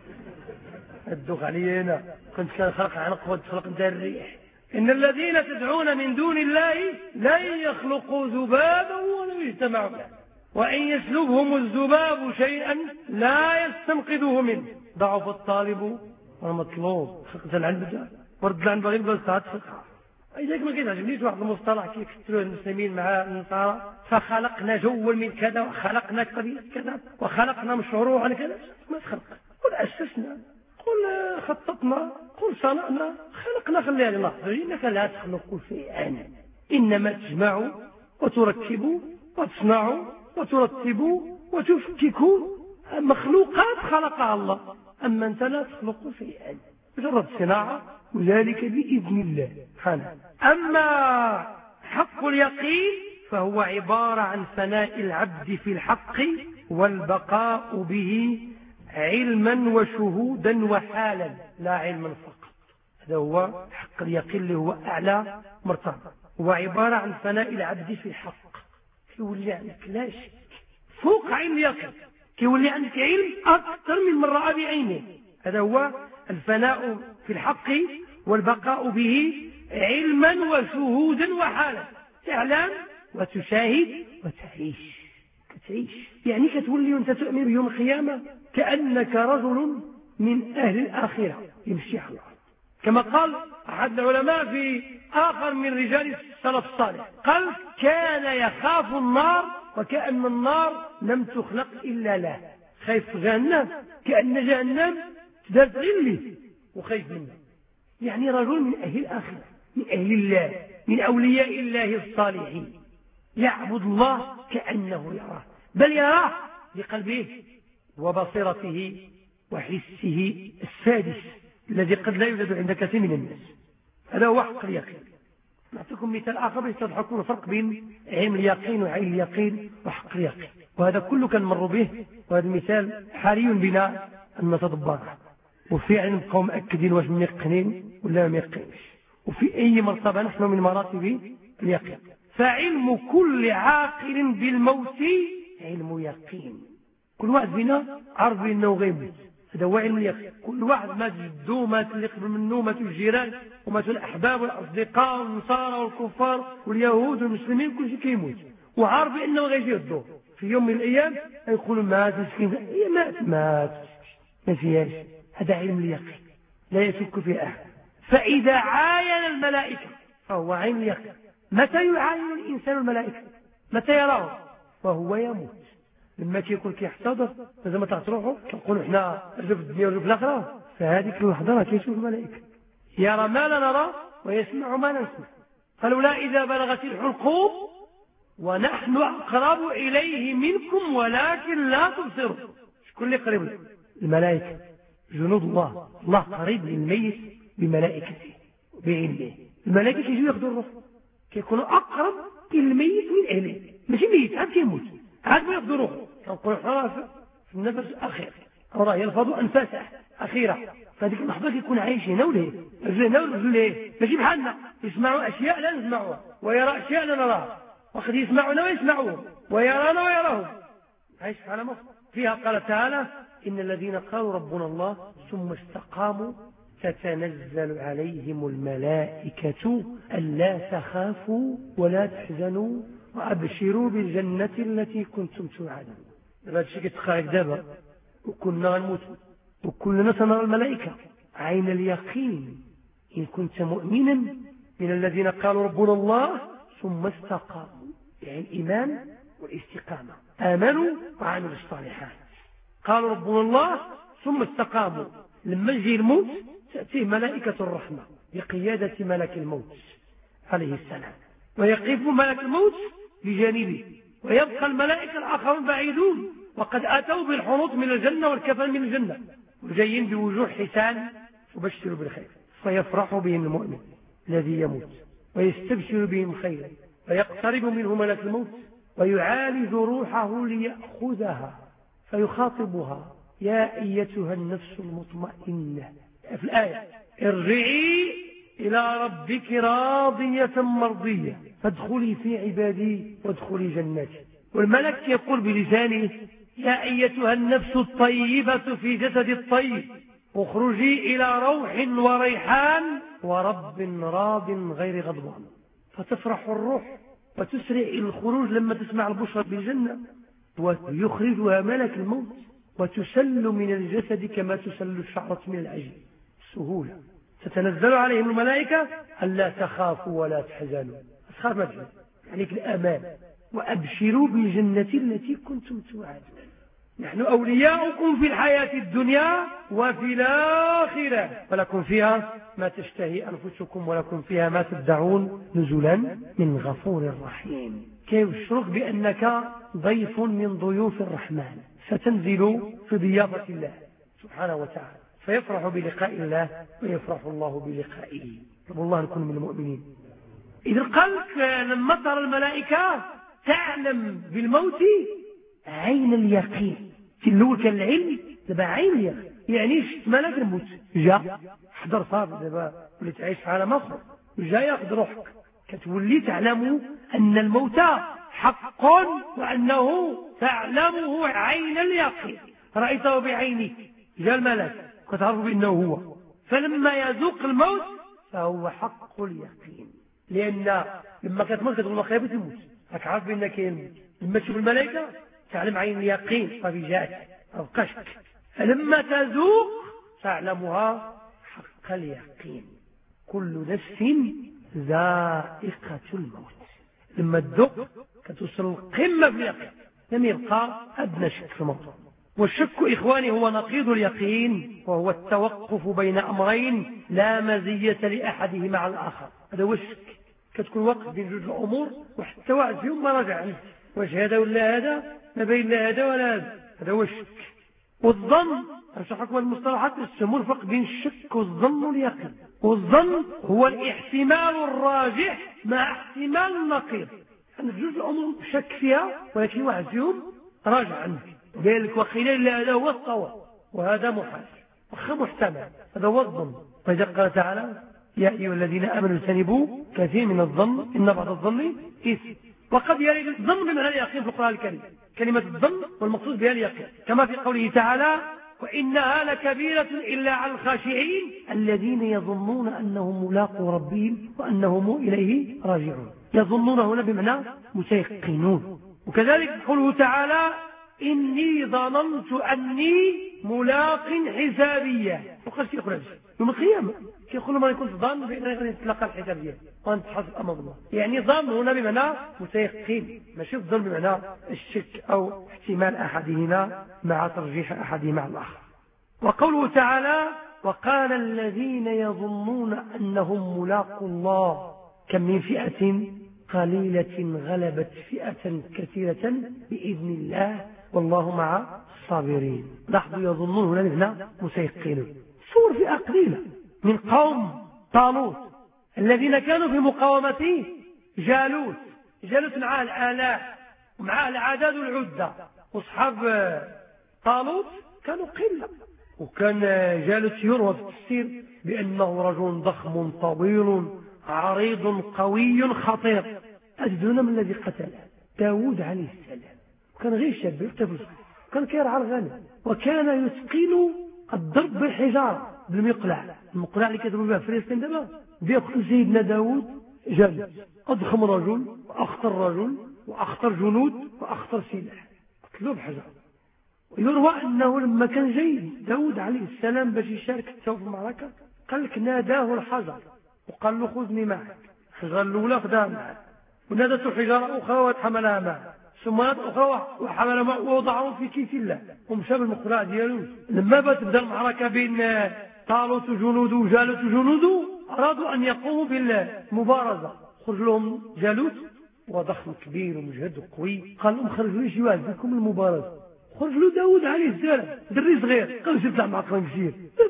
الدوخ علي انا كنت كان خلق عنقود تخلق انت الريح. ان الذين تدعون من دون الله لن يخلقوا ذبابا ولو اجتمعوا له وان يسلبهم الذباب شيئا لا يستنقذوه منه ضعف الطالب والمطلوب. خلقت العلم ورد العلم بغير بس تفقها. لذلك ما كيعجبنيش واحد المصطلح كيكثروا المسلمين مع النصارى فخلقنا جوا من كذا وخلقنا قبيله كذا وخلقنا مشروعا كذا. ما تخلق قل اسسنا قل خططنا قل صنعنا خلقنا خليها لله. انك لا تخلق شيئا انما تجمع وتركب وتصنع وترتب وتفكك مخلوقات خلقها الله. اما انت لا تخلق شيئا مجرد صناعه وذلك بإذن الله سبحانه. أما حق اليقين فهو عبارة عن فناء العبد في الحق والبقاء به علما وشهودا وحالا لا علما فقط. هذا هو حق اليقين اللي هو أعلى مرتبة. هو عبارة عن فناء العبد في الحق كيولي عندك لا شك فوق عين اليقين كيولي عندك علم أكثر من من رأى بعينه. هذا هو الفناء في الحق والبقاء به علما وشهودا وحالا. تعلم وتشاهد وتعيش كتعيش يعني كتولي وانت تؤمن بيوم القيامة كأنك رجل من أهل الآخرة يمشي على الأرض. كما قال أحد العلماء في آخر من رجال السلف الصالح قال كان يخاف النار وكأن النار لم تخلق إلا له. خايف جهنم كأن جهنم تدرت غلي وخايف منه. يعني رجل من أهل الآخرة من أهل الله من أولياء الله الصالحين يعبد الله كأنه يراه بل يراه بقلبه وبصيرته وحسه السادس الذي قد لا يوجد عند كثير من الناس. هذا هو حق اليقين. نعطيكم مثال آخر يستضحكون الفرق بين علم اليقين وعين اليقين وحق اليقين وهذا كله كان مر به وهذا المثال حري بنا أن نتدبره وفعلا نبقوا مأكدين واش ميقنين ولا ما يقينش وفي أي مرتبة نحن من مراتب اليقين. فعلم كل عاقل بالموت علم يقين كل واحد فينا عارف بأنه غيموت، هذا هو علم اليقين. كل واحد مات جدو، مات اللي قبل منه، ماتوا الجيران وماتوا الأحباب والأصدقاء والنصارى والكفار واليهود والمسلمين، كل شيء كيموت، وعارف بأنه غيجي الدور في يوم من الأيام يقول مات مسكين، هي مات مات ما فيهاش. هذا علم اليقين لا يشك فيه أحد. فإذا عاين الملائكة فهو عين اليقين. متى يعاين الإنسان الملائكة؟ متى يراه؟ وهو يموت. لما كيكون كيحتضر لازم تروحوا كنقولوا احنا رجل في الدنيا ورجل في الآخرة، فهذيك اللحظة كيشوف الملائكة، يرى ما لا نرى ويسمع ما لا نسمع. فلولا إذا بلغت الحلقوم ونحن أقرب إليه منكم ولكن لا تبصروا. شكون اللي قريب له؟ الملائكة، جنود الله. الله قريب للميت بملائكته وبعلمه. الملائكة كيجوا ياخذوا الروح، كيكونوا أقرب للميت من أهله، ماشي ميت عاد كيموت عاد ما ياخذوا روحه. كنقولوا حنا في النفس الأخير أو راه يلفظوا أنفاسه أخيرة، فهذيك اللحظة كيكون عايش هنا ولا رجل هنا ورجل هنا، ماشي بحالنا يسمعوا أشياء لا نسمعوها ويرى أشياء لا نراها، وقد يسمعنا ويسمعوه ويرانا ويراهم. عايش على مصر. فيها قال تعالى إن الذين قالوا ربنا الله ثم استقاموا تتنزل عليهم الملائكة ألا تخافوا ولا تحزنوا وأبشروا بالجنة التي كنتم توعدون. هذا الشيء كيتخيل دابا وكنا غنموت وكلنا سنرى الملائكة عين اليقين إن كنت مؤمنا من الذين قالوا ربنا الله ثم استقاموا، يعني الإيمان والاستقامة، آمنوا وعملوا الصالحات. قالوا ربنا الله ثم استقاموا. لما يجي الموت تأتيه ملائكة الرحمة بقيادة ملك الموت عليه السلام، ويقف ملك الموت بجانبه، ويبقى الملائكة الآخرون بعيدون وقد أتوا بالحنوط من الجنة والكفن من الجنة وجايين بوجوه حسان تبشر بالخير، فيفرح بهم المؤمن الذي يموت ويستبشر بهم خيرا، ويقترب منه ملك الموت ويعالج روحه ليأخذها فيخاطبها يا أيتها النفس المطمئنة في الآية ارجعي إلى ربك راضية مرضية فادخلي في عبادي وادخلي جنتي. والملك يقول بلسانه يا أيتها النفس الطيبة في جسد الطيب اخرجي إلى روح وريحان ورب راض غير غضبان. فتفرح الروح وتسرع إلى الخروج لما تسمع البشرى بالجنة، ويخرجها ملك الموت وتسل من الجسد كما تسل الشعرة من العجل سهولة. تتنزل عليهم الملائكة ألا تخافوا ولا تحزنوا، أسخاف ما تحزن يعني الأمان، وأبشروا بالجنة التي كنتم توعدون. نحن أولياؤكم في الحياة الدنيا وفي الآخرة ولكم فيها ما تشتهي أنفسكم ولكم فيها ما تدعون نزلا من غفور رحيم. كيبشرك بأنك ضيف من ضيوف الرحمن ستنزل في ضيافة الله سبحانه وتعالى، فيفرح بلقاء الله ويفرح الله بلقائه. رب الله نكون من المؤمنين. إذا قالك لما ترى الملائكة تعلم بالموت عين اليقين. في الأول كان العلم، دابا عين اليقين، يعني شفت ملك الموت جاء حضر صافي، دابا وليت تعيش في عالم آخر جاء ياخذ روحك، كتولي تعلم أن الموت حق وأنه تعلمه عين اليقين، رأيته بعينك جاء الملك كتعرف بأنه هو. فلما يذوق الموت فهو حق اليقين، لأن لما كتموت كتقول خيبة الموت كتعرف بأنك يموت. لما تشوف الملائكة تعلم عين اليقين صافي جاءت أبقى شك. فلما تذوق تعلمها حق اليقين. كل نفس ذائقة الموت. لما تذوق كتوصل القمة في اليقين، لم يبقى أدنى شك في الموت. والشك إخواني هو نقيض اليقين، وهو التوقف بين أمرين لا مزية لأحدهما على الآخر. هذا هو الشك، كتكون وقت بين جوج الأمور وحتى واحد فيهم ما راجع عنه، واش هذا ولا هذا، ما بين لا هذا ولا هذا. هذا هو الشك. والظن أشرحكم المصطلحات يسمون الفرق بين الشك والظن واليقين. والظن هو الاحتمال الراجح مع احتمال النقيض. أن جوج الأمور شك فيها ولكن واحد فيهم راجع عنه، قال لك وقيل لا هذا هو الصواب وهذا محال وخا محتمل. هذا هو الظن. وإذا قال تعالى يا أيها الذين آمنوا اجتنبوا كثير من الظن إن بعض الظن إثم. وقد يرد الظن بمعنى اليقين في القرآن الكريم، كلمة الظن والمقصود بها اليقين، كما في قوله تعالى وإنها لكبيرة إلا على الخاشعين الذين يظنون أنهم ملاقوا ربهم وأنهم إليه راجعون. يظنون هنا بمعنى متيقنون. وكذلك قوله تعالى إني ظننت أني ملاق حسابية، وقال شيء يقول يوم القيامة يقول ما يكون ظن بأنه يتلقى الحسابية وأنت تحاسب أمام الله. يعني ظن هنا بمعنى متيقن، ماشي الظن بمعنى الشك أو احتمال أحدهما مع ترجيح أحدهما على الآخر. وقوله تعالى وقال الذين يظنون أنهم ملاقوا الله كم من فئة قليلة غلبت فئة كثيرة بإذن الله والله مع الصابرين. لاحظوا يظنون هنا بمعنى متيقنون. صور فئة قليلة من قوم طالوت الذين كانوا في مقاومة جالوت. جالوت معاه الآلاف ومعاه العدد والعدة، وأصحاب طالوت كانوا قلة. وكان جالوت يروى في التفسير بأنه رجل ضخم طويل عريض قوي خطير. أجدون من الذي قتله؟ داود عليه السلام. وكان غير شاب يحتفل، كان كيرعى الغنم، وكان يتقن الضرب بالحجارة بالمقلع. المقلع اللي كيضربوا بها فلسطين دابا بيقتل سيدنا داود جالوت، أضخم رجل وأخطر رجل وأخطر جنود وأخطر سلاح، قتلوه بحجر. ويروى أنه لما كان جاي داود عليه السلام باش يشارك في المعركة قال لك ناداه الحجر وقال له خذني معك. الحجرة الأولى خذها معه، ونادته حجارة أخرى وحملها معه، ثم أخرى وحملها معه ووضعهم في كيس الله ومشى بالمقلاع ديالو. لما بتبدا المعركة بين طالوت وجنوده وجالوت وجنوده أرادوا أن يقوموا بالمبارزة. خرج لهم جالوت وضخم كبير ومجهد وقوي، قال لهم خرجوا لي شي واحد فيكم المبارزة. خرج له داود عليه السلام دري صغير، قال شي طلع معك كثير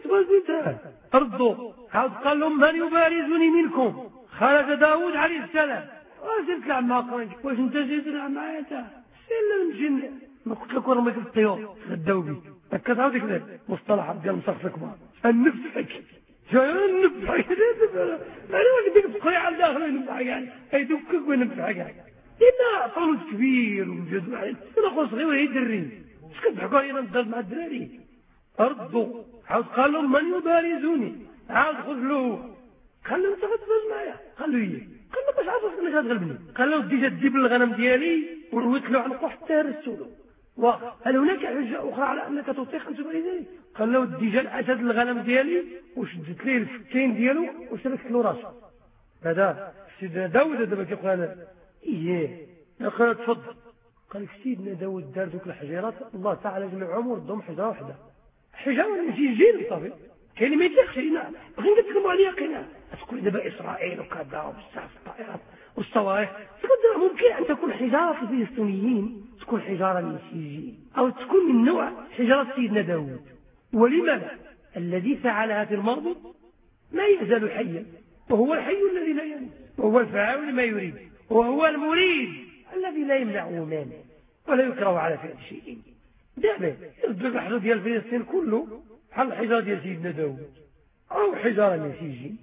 ردوا. عاود قال لهم من يبارزني منكم؟ خرج داود عليه السلام واش تلعب مع قرنك؟ واش انت جاي تلعب معايا انت؟ سير نمشي نقول لك ورميك في الطيور غداو بيك. هكا تعاود ديك مصطلحات ديال مصرف كبار النفحك جاي النفحك انا واش ديك تقري على داخل النفحك يعني اي دوكك ونفحك يعني إنا طالوت كبير ومجد واحد انا خو صغير وهي دري اش كتضحكوا علينا نضرب مع الدراري. ردوا. عاود قال لهم من يبارزوني؟ عاود خذ له قال له انت غتفاز معايا؟ قال له ايه؟ قال له باش عرفت انك غتغلبني. قال له ديجا تجيب الغنم ديالي ورويت له عنقه حتى رسولو. وهل هناك حجه اخرى على انك تطيق ان تبارزني؟ قال له ديجا الاسد الغنم ديالي وشدت ليه الفكين ديالو وشبكت له راسه. هذا سيدنا داود دابا كيقول انا ايه قال تفضل. قال لك سيدنا داود دار ذوك الحجيرات الله تعالى جمعهم وردهم حجره واحده، حجره ماشي جيل صافي كاين ما يطلقش لينا بغينا نتكلموا عليها قناع تقول دابا اسرائيل وكذا وبزاف الطائرات والصواريخ. ممكن ان تكون حجاره الفلسطينيين تكون حجاره من سجين او تكون من نوع حجاره سيدنا داود. ولماذا؟ الذي فعلها في الماضي ما يزال حيا، وهو الحي الذي لا يموت، وهو الفاعل لما يريد، وهو المريد الذي لا يمنعه مانع ولا يكره على فعل شيء. دابا يصدق الحجر ديال فلسطين كله بحال الحجاره ديال سيدنا داود او حجاره من سجين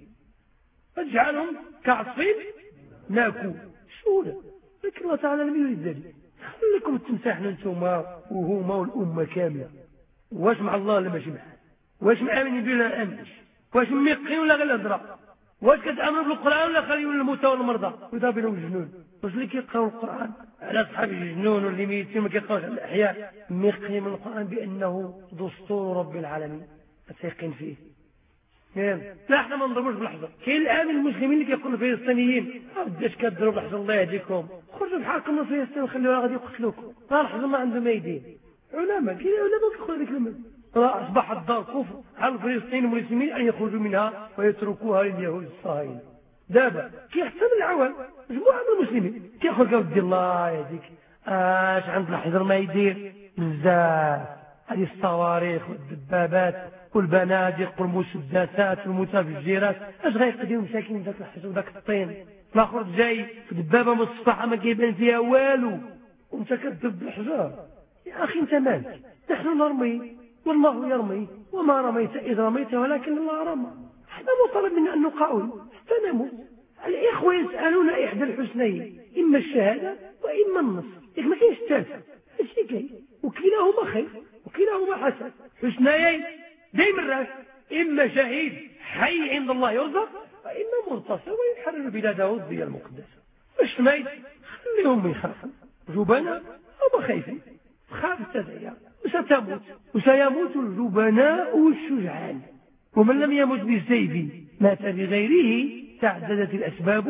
تجعلهم كعصفين ماكول سهوله. لكن الله تعالى لم يريد ذلك. خليكم التمساح انتما وهما والامه كامله. واش مع الله ولا ماشي معاه؟ واش مآمنين به ولا امنش؟ واش ميقين ولا غير الهضره؟ واش كتامنوا بالقران ولا خليون الموتى والمرضى ويضرب لهم الجنون؟ واش اللي كيقراو القران على اصحاب الجنون واللي ميتين ما كيقراوش على الاحياء ميقين من القران بانه دستور رب العالمين تيقين فيه؟ نعم. لا احنا ما نضربوش بالحجر. كاين الان المسلمين اللي كيقولوا الفلسطينيين بداش كضربوا بالحجر الله يهديكم خرجوا بحالكم من فلسطين وخليوها غادي يقتلوكم. راه الحجر ما عنده ما يدين. علماء كاين علماء كيقولوا ديك الكلمه. راه اصبح الدار كفر على الفلسطينيين والمسلمين ان يخرجوا منها ويتركوها لليهود الصهاينه. دابا كيحسن العوام مجموعه من المسلمين كيخرجوا ودي الله يهديك اش عند الحجر ما يدير بزاف هذه الصواريخ والدبابات والبنادق والمسدسات والمتفجرات اش غيقدروا مساكين ذاك الحجر ذاك الطين. الاخر جاي في دبابه مصفحه ما كيبان فيها والو وانت كتدب الحجر. يا اخي انت مالك؟ نحن نرمي والله يرمي وما رميت اذ رميت ولكن الله رمى. احنا مطالب منا ان نقاوم حتى نموت. الاخوه يسالون احدى الحسنين اما الشهاده واما النصر. ياك ما كاينش الثالثه. ماشي كاين، وكلاهما خير وكلاهما حسن. حسنيين دايما راس، إما شهيد حي عند الله يرزق، وإما مرتصر ويحرر بلاده الضياء المقدسة. واش ميت خليهم يخافوا، جبناء هما خايفين، خاف التدعية وستموت، وسيموت الجبناء والشجعان. ومن لم يمت بالسيف مات بغيره، تعددت الأسباب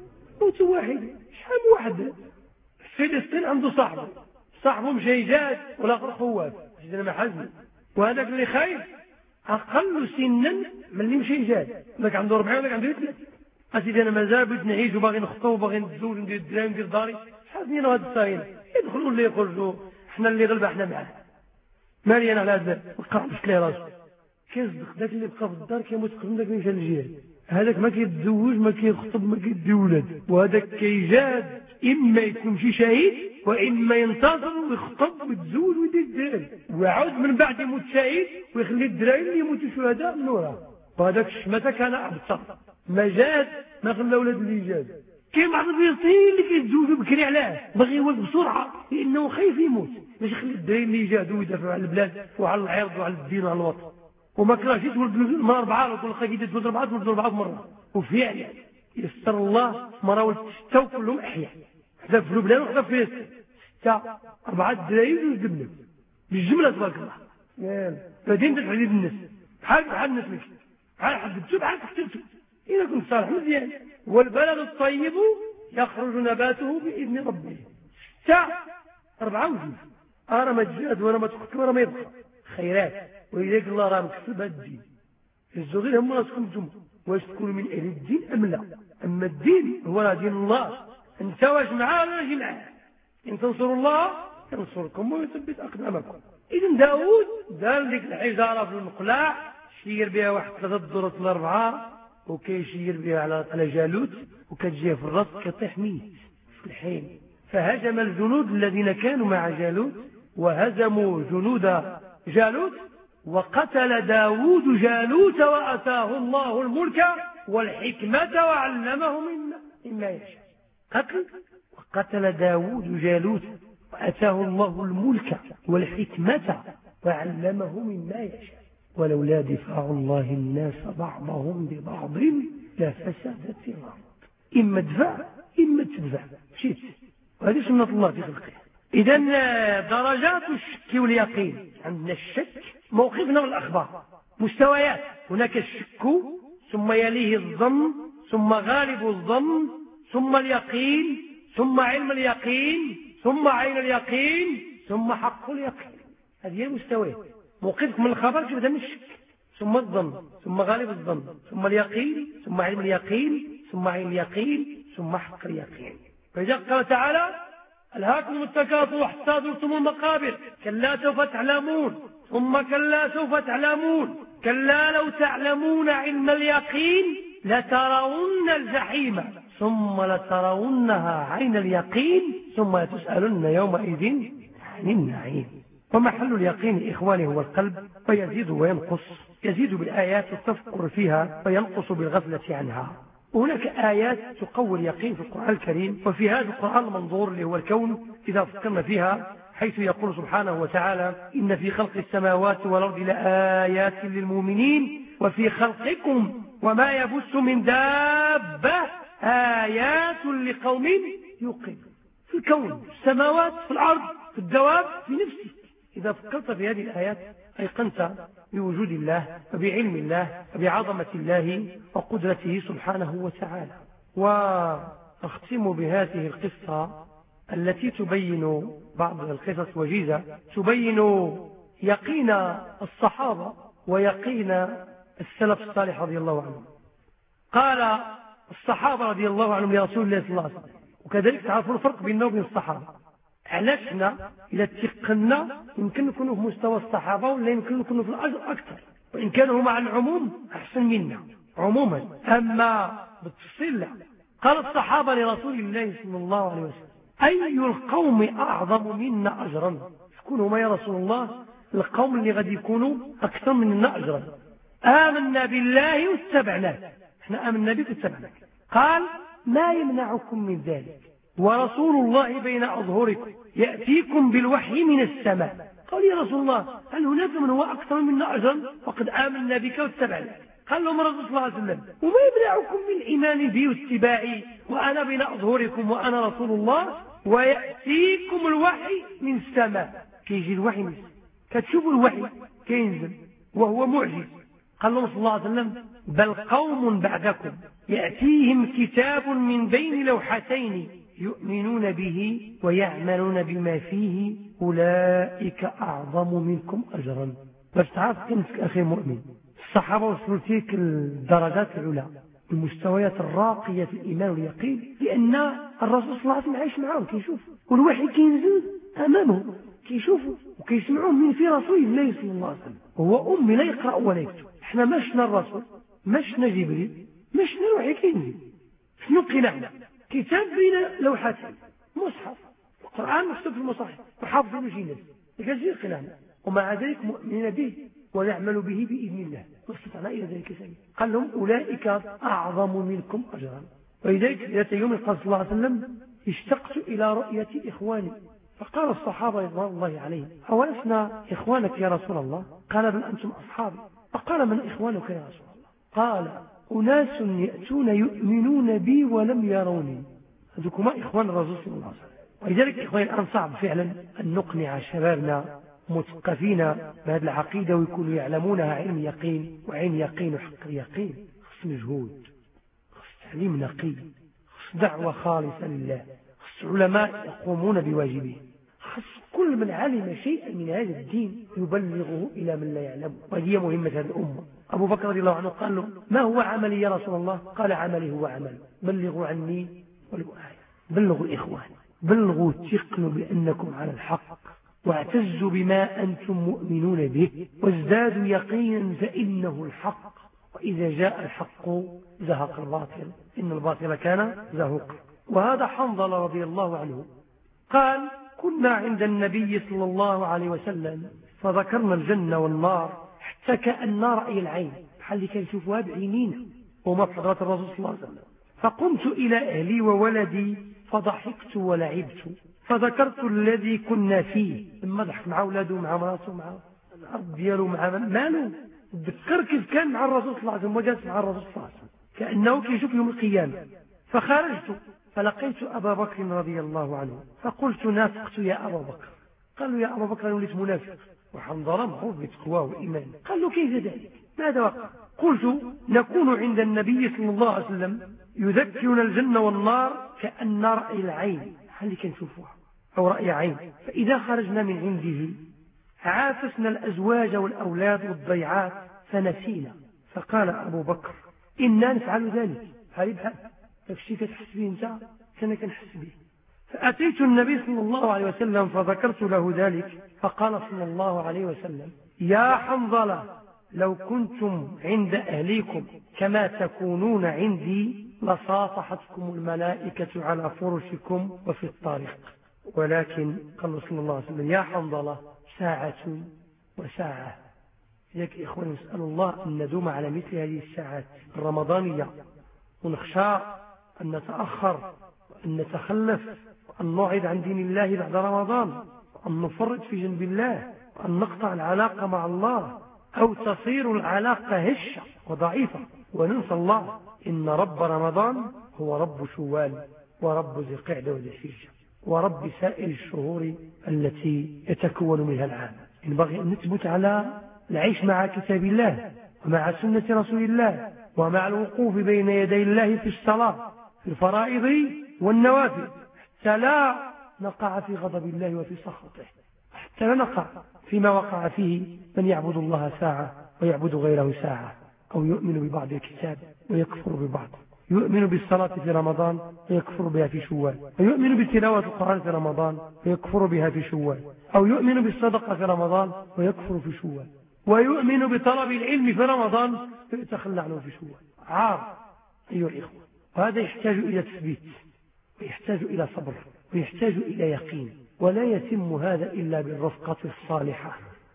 موت واحد. شحال واحد في فلسطين عنده صاحبه صاحبه مشي جاد والآخر خواف، سيدنا ما حزن، وهذاك اللي خايف أقل سنا من اللي مشي جاد، ذاك عنده أربعين وذاك عنده ثلاثين. أسيدي أنا مازال بغيت نعيش وباغي نخطب وباغي نتزوج وندير الدراهم ندير داري، شحال سنين هاد الصاين يدخلوا اللي يخرجوا، حنا اللي غلبة حنا معاه. مالي أنا على هذا وقع مش لي راسه كيصدق داك اللي بقى في الدار كيموت قبل داك اللي مشى للجهاد. هذاك ما كيتزوج ما كيخطب ما كيدي ولاد، وهذاك كيجاد إما يكون شي شهيد وإما ينتظر ويخطب ويتزوج ويدير الدراهم، ويعود من بعد يموت شهيد ويخلي الدراهم اللي يموتوا شهداء من وراه. وهذاك الشماتة كان أبطر ما جاد ما خلى ولاد اللي جاد. كاين بعض الفلسطينيين اللي كيتزوجوا بكري علاه باغي يولد بسرعه لانه خايف يموت باش يخلي الدراري اللي يجاهدوا ويدافعوا على البلاد وعلى العرض وعلى الدين وعلى الوطن. وما كرهش تولد من اربعه وكل خايف تولد اربعه تولد اربعه مره. وفعلا يسر الله مرة ولد سته وكلهم احياء، حدا في لبنان وحدا في فلسطين، سته اربعه الدراري وجبنا بالجمله تبارك الله. ياه بعدين تحديد الناس بحال بحال الناس ماشي بحال حددتو بحال كثرتو إذا كنت صالح مزيان. والبلد الطيب يخرج نباته بإذن ربه. ستة أربعة وجوه، أرى ما تجاد ولا ما تقتل ولا ما يبقى خيرات، وإليك الله راه مكتب الدين. الزغير هم راسكم انتم واش تكونوا من أهل الدين أم لا. أما الدين هو راه دين الله، أنت واش معاه ولا ماشي معاه. إن تنصروا الله ينصركم ويثبت أقدامكم. إذن داود دار ديك الحجارة في المقلاع شير بها واحد ثلاثة الدرة الأربعة وكيشير بها على على جالوت وكتجيه في الراس كيطيح ميت في الحين. فهجم الجنود الذين كانوا مع جالوت وهزموا جنود جالوت، وقتل داود جالوت وأتاه الله الملك والحكمة وعلمه مما يشاء. قتل وقتل داود جالوت وأتاه الله الملك والحكمة وعلمه مما يشاء. ولولا دفاع الله الناس بعضهم ببعض لفسدت الأرض. إما ادفع إما تدفع مشيت، وهذه سنة الله في خلقه. إذا درجات الشك واليقين، عندنا الشك موقفنا من الأخبار مستويات، هناك الشك ثم يليه الظن ثم غالب الظن ثم اليقين ثم علم اليقين ثم عين اليقين ثم حق اليقين. هذه هي المستويات. موقفك من الخبر كيبدا من الشك ثم الظن ثم غالب الظن ثم اليقين ثم علم اليقين ثم عين اليقين ثم حق اليقين. فإذا قال تعالى ألهاكم التكاثر حتى زرتم المقابر كلا سوف تعلمون ثم كلا سوف تعلمون كلا لو تعلمون علم اليقين لترون الجحيم ثم لترونها عين اليقين ثم لتسألن يومئذ عن النعيم. ومحل اليقين إخواني هو القلب، ويزيد وينقص، يزيد بالآيات التفكر فيها وينقص بالغفلة عنها. وهناك آيات تقوي اليقين في القرآن الكريم، وفي هذا القرآن المنظور اللي هو الكون إذا فكرنا فيها، حيث يقول سبحانه وتعالى إن في خلق السماوات والأرض لآيات للمؤمنين وفي خلقكم وما يبث من دابة آيات لقوم يوقنون. في الكون، في السماوات، في الأرض، في الدواب، في نفسك. إذا فكرت في هذه الآيات أيقنت بوجود الله وبعلم الله وبعظمة الله وقدرته سبحانه وتعالى. وأختم بهذه القصة التي تبين بعض القصص وجيزة تبين يقين الصحابة ويقين السلف الصالح رضي الله عنهم. قال الصحابة رضي الله عنهم لرسول الله صلى الله عليه وسلم، وكذلك تعرفوا الفرق بيننا وبين الصحابة. علاشنا إذا تقنا يمكن نكونوا في مستوى الصحابة ولا يمكن نكونوا في الأجر أكثر، وإن كانوا مع العموم أحسن منا عموما، أما بالتفصيل لا. قال الصحابة لرسول الله صلى الله عليه وسلم أي القوم أعظم منا أجرا؟ يكونوا ما يا رسول الله القوم اللي غادي يكونوا أكثر مننا أجرا. آمنا بالله واتبعناه، احنا آمنا بك واتبعناك. قال ما يمنعكم من ذلك؟ ورسول الله بين أظهركم يأتيكم بالوحي من السماء. قال يا رسول الله هل هناك من هو أكثر منا أجرا وقد آمنا بك واتبعنا؟ قال لهم رسول الله صلى الله عليه وسلم وما يمنعكم من الإيمان بي واتباعي وأنا بين أظهركم وأنا رسول الله ويأتيكم الوحي من السماء. كيجي الوحي من السماء، كتشوفوا الوحي كينزل وهو معجز. قال لهم صلى الله عليه وسلم بل قوم بعدكم يأتيهم كتاب من بين لوحتين يؤمنون به ويعملون بما فيه أولئك أعظم منكم أجرا. باش تعرف كنت أخي مؤمن، الصحابة وصلوا تلك الدرجات العلى، المستويات الراقية في الإيمان واليقين، لأن الرسول صلى الله عليه وسلم عايش معهم كيشوف، والوحي كينزل أمامه كيشوفوا وكيسمعوه من في رسول الله صلى الله عليه وسلم، وهو أمي لا يقرأ ولا يكتب. احنا مشنا الرسول، مشنا جبريل، مشنا الوحي كينزل. شنو قناعنا؟ كتاب بين لوحتين، مصحف، القرآن مكتوب في المصاحف وحافظ الجنة، لكن قناعنا ومع ذلك مؤمنين به ونعمل به بإذن الله واستطعنا إلى ذلك سبيل. قال لهم أولئك أعظم منكم أجرا. ولذلك ذات يوم قال صلى الله عليه وسلم اشتقت إلى رؤية إخواني، فقال الصحابة رضوان الله عليهم أولسنا إخوانك يا رسول الله؟ قال بل أنتم أصحابي. فقال من إخوانك يا رسول الله؟ قال أناس يأتون يؤمنون بي ولم يروني. هذوكما إخوان الرسول صلى الله عليه وسلم. ولذلك إخواني الآن صعب فعلا أن نقنع شبابنا مثقفين بهذه العقيدة ويكونوا يعلمونها علم يقين وعين يقين وحق يقين. خص مجهود، خص تعليم نقي، خص دعوة خالصة لله، خص علماء يقومون بواجبه، خص كل من علم شيئا من هذا الدين يبلغه إلى من لا يعلم. وهي مهمة هذه الأمة. أبو بكر رضي الله عنه قال له ما هو عملي يا رسول الله؟ قال عملي هو عمل بلغوا عني ولو آية. بلغوا الإخوان، بلغوا تقنوا بأنكم على الحق، واعتزوا بما أنتم مؤمنون به، وازدادوا يقينا فإنه الحق، وإذا جاء الحق زهق الباطل إن الباطل كان زهوقا. وهذا حنظل رضي الله عنه قال كنا عند النبي صلى الله عليه وسلم فذكرنا الجنة والنار حتى كأن رأي العين، بحال كان يشوفوها بعينينا وما في حضرة الرسول صلى الله عليه وسلم. فقمت إلى أهلي وولدي فضحكت ولعبت فذكرت الذي كنا فيه. لما ضحك مع أولاده مع مراته مع الأرض دياله مع ماله، تذكر كيف كان مع الرسول صلى الله عليه وسلم وجلس مع الرسول صلى الله عليه وسلم كأنه كيشوف يوم القيامة. فخرجت فلقيت أبا بكر رضي الله عنه فقلت نافقت يا أبا بكر. قالوا يا أبا بكر وليت منافق، وحنظل معروف بتقواه والإيمان. قال له كيف ذلك؟ ماذا وقع؟ قلت نكون عند النبي صلى الله عليه وسلم يذكرنا الجنة والنار كأن رأي العين، هل كنشوفوها أو رأي عين، فإذا خرجنا من عنده عافسنا الأزواج والأولاد والضيعات فنسينا. فقال أبو بكر إنا نفعل ذلك. هل بحال الشيء كتحس به انت كان كنحس به. فأتيت النبي صلى الله عليه وسلم فذكرت له ذلك، فقال صلى الله عليه وسلم يا حنظلة لو كنتم عند أهليكم كما تكونون عندي لصافحتكم الملائكة على فرشكم وفي الطريق، ولكن قال صلى الله عليه وسلم يا حنظلة ساعة وساعة. لذلك إخواني نسأل الله أن ندوم على مثل هذه الساعات الرمضانية، ونخشى أن نتأخر وأن نتخلف وأن نعرض عن دين الله بعد رمضان، وأن نفرط في جنب الله، وأن نقطع العلاقة مع الله، أو تصير العلاقة هشة وضعيفة وننسى الله. إن رب رمضان هو رب شوال ورب ذي القعدة وذي الحجة ورب سائر الشهور التي يتكون منها العام. ينبغي أن نثبت على العيش مع كتاب الله ومع سنة رسول الله ومع الوقوف بين يدي الله في الصلاة في الفرائض والنوافل، حتى لا نقع في غضب الله وفي سخطه، حتى لا نقع فيما وقع فيه من يعبد الله ساعة ويعبد غيره ساعة، أو يؤمن ببعض الكتاب ويكفر ببعض، يؤمن بالصلاة في رمضان ويكفر بها في شوال، ويؤمن بتلاوة القرآن في رمضان ويكفر بها في شوال، أو يؤمن بالصدقة في رمضان ويكفر في شوال، ويؤمن بطلب العلم في رمضان ويتخلى عنه في شوال. عار أيها الإخوة. وهذا يحتاج إلى تثبيت ويحتاج إلى صبر ويحتاج إلى يقين، ولا يتم هذا إلا بالرفقة الصالحة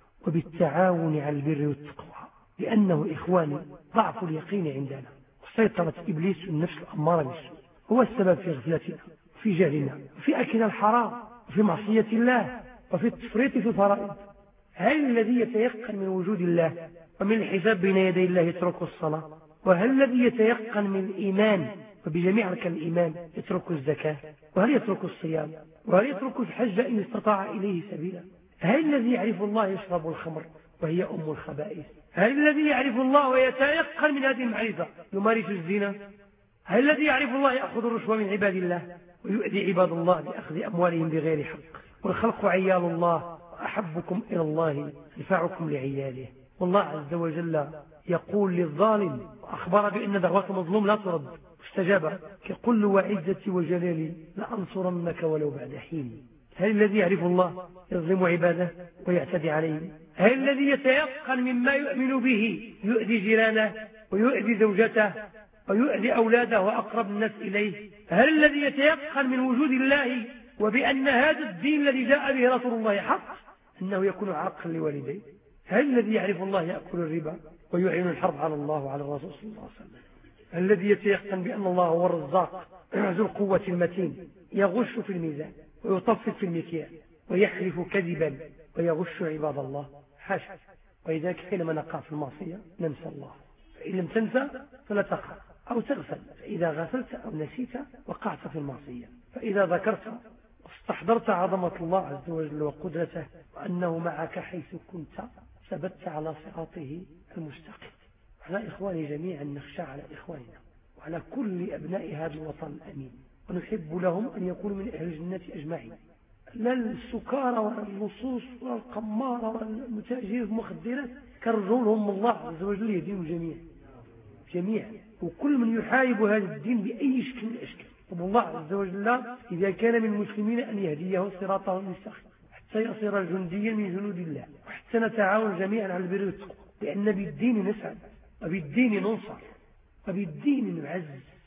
وبالتعاون على البر والتقوى، لأنه إخواني ضعف اليقين عندنا وسيطرة إبليس النفس الأمارة بالسوء هو السبب في غفلتنا في في جهلنا وفي أكل الحرام وفي معصية الله وفي التفريط في الفرائض. هل الذي يتيقن من وجود الله ومن الحساب بين يدي الله يترك الصلاة؟ وهل الذي يتيقن من الإيمان وبجميع أركان الإيمان يترك الزكاة؟ وهل يترك الصيام؟ وهل يترك الحج إن استطاع إليه سبيلا؟ هل الذي يعرف الله يشرب الخمر وهي أم الخبائث؟ هل الذي يعرف الله ويتيقن من هذه المعرفة يمارس الزنا؟ هل الذي يعرف الله يأخذ الرشوة من عباد الله ويؤذي عباد الله بأخذ أموالهم بغير حق؟ والخلق عيال الله وأحبكم إلى الله ينفعكم لعياله. والله عز وجل يقول للظالم وأخبر بأن دعوة مظلوم لا ترد استجاب كقل وعزتي وجلالي لأنصرنك ولو بعد حين. هل الذي يعرف الله يظلم عباده ويعتدي عليهم؟ هل الذي يتيقن مما يؤمن به يؤذي جيرانه ويؤذي زوجته ويؤذي أولاده وأقرب الناس إليه؟ هل الذي يتيقن من وجود الله وبأن هذا الدين الذي جاء به رسول الله حق أنه يكون عاقا لوالديه؟ هل الذي يعرف الله يأكل الربا ويعين الحرب على الله وعلى الرسول صلى الله عليه وسلم؟ هل الذي يتيقن بأن الله هو الرزاق ذو القوة المتين يغش في الميزان ويطفف في المكيال ويحلف كذبا ويغش عباد الله؟ حاشا. وإذا حينما نقع في المعصية ننسى الله، فإن لم تنسى فلا تقع أو تغفل، فإذا غفلت أو نسيت وقعت في المعصية. فإذا ذكرت واستحضرت عظمة الله عز وجل وقدرته وأنه معك حيث كنت ثبت على صراطه المستقيم. على إخواني جميعا نخشى على إخواننا وعلى كل أبناء هذا الوطن الأمين، ونحب لهم أن يكونوا من أهل الجنة أجمعين، لا السكارى ولا اللصوص ولا القمارة ولا المتاجر المخدرات، كرجوا لهم الله عز وجل يهديهم جميعا جميعا وكل من يحارب هذا الدين بأي شكل من الأشكال. والله عز وجل إذا كان من المسلمين أن يهديه صراطه المستقيم حتى يصير جنديا من جنود الله، وحتى نتعاون جميعا على البر والتقوى، لأن بالدين نسعد وبالدين ننصر وبالدين نعز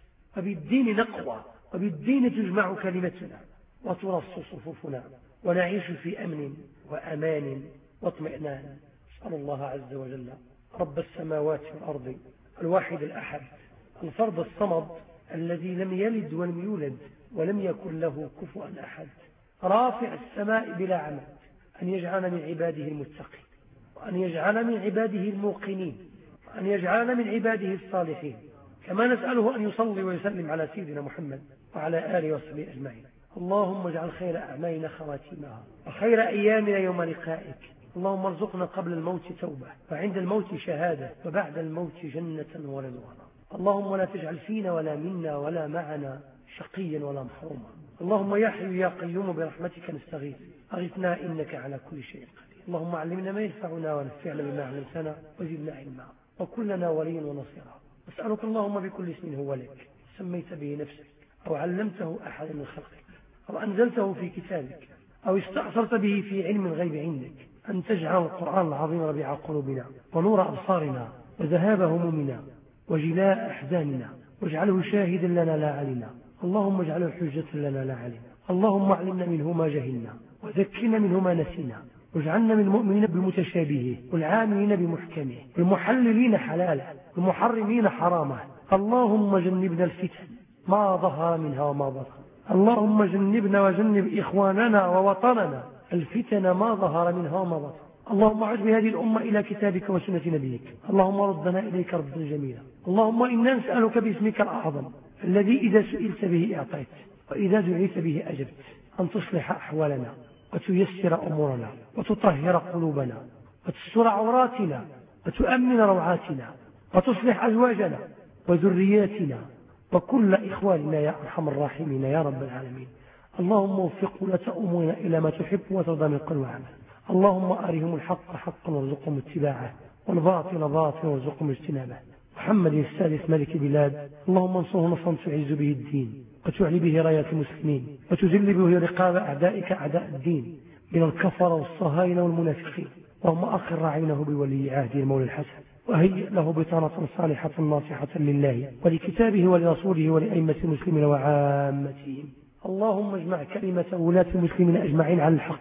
وبالدين نقوى وبالدين تجمع كلمتنا وترص صفوفنا ونعيش في أمن وأمان واطمئنان. أسأل الله عز وجل رب السماوات والأرض الواحد الأحد الفرد الصمد الذي لم يلد ولم يولد ولم يكن له كفوا أحد، رافع السماء بلا عمد، أن يجعل من عباده المتقين، وأن يجعل من عباده الموقنين، وأن يجعل من عباده الصالحين. كما نسأله أن يصلي ويسلم على سيدنا محمد وعلى آله وصحبه أجمعين. اللهم اجعل خير أعمالنا خواتيمها وخير أيامنا يوم لقائك. اللهم ارزقنا قبل الموت توبة وعند الموت شهادة وبعد الموت جنة ورضوانا. اللهم لا تجعل فينا ولا منا ولا معنا شقيا ولا محروما. اللهم يا حي يا قيوم برحمتك نستغيث، أغثنا إنك على كل شيء قدير. اللهم علمنا ما ينفعنا ونفعنا بما علمتنا وزدنا علما وكلنا وليا ونصيرا. أسألك اللهم بكل اسم هو لك سميت به نفسك أو علمته أحد من خلقك أو أنزلته في كتابك أو استأثرت به في علم الغيب عندك، أن تجعل القرآن العظيم ربيع قلوبنا ونور أبصارنا وذهاب همومنا وجلاء أحزاننا، واجعله شاهدا لنا لا علينا. اللهم اجعله حجة لنا لا علينا. اللهم علمنا منه ما جهلنا وذكرنا منه ما نسينا، واجعلنا من المؤمنين بمتشابهه والعاملين بمحكمه والمحللين حلاله والمحرمين حرامه. اللهم جنبنا الفتن ما ظهر منها وما بطن. اللهم جنبنا وجنب إخواننا ووطننا الفتن ما ظهر منها وما بطن. اللهم عد بهذه الأمة إلى كتابك وسنة نبيك. اللهم ردنا إليك ردا جميلا. اللهم إنا نسألك باسمك الأعظم الذي إذا سئلت به أعطيت وإذا دعيت به أجبت، أن تصلح أحوالنا وتيسر أمورنا وتطهر قلوبنا وتستر عوراتنا وتؤمن روعاتنا وتصلح أزواجنا وذرياتنا وكل إخواننا يا أرحم الراحمين يا رب العالمين. اللهم وفق ولاة أمورنا إلى ما تحب وترضى من قول وعمل. اللهم أرهم الحق حقا وارزقهم اتباعه والباطل باطلا وارزقهم اجتنابه. محمد السادس ملك بلاد، اللهم انصره نصرا تعز به الدين وتعلي به رايات المسلمين وتذل به رقاب أعدائك أعداء الدين من الكفر والصهاينة والمنافقين. اللهم أخر عينه بولي عهده المولى الحسن وهيئ له بطانة صالحة ناصحة لله ولكتابه ولرسوله ولأئمة المسلمين وعامتهم. اللهم اجمع كلمة ولاة المسلمين أجمعين على الحق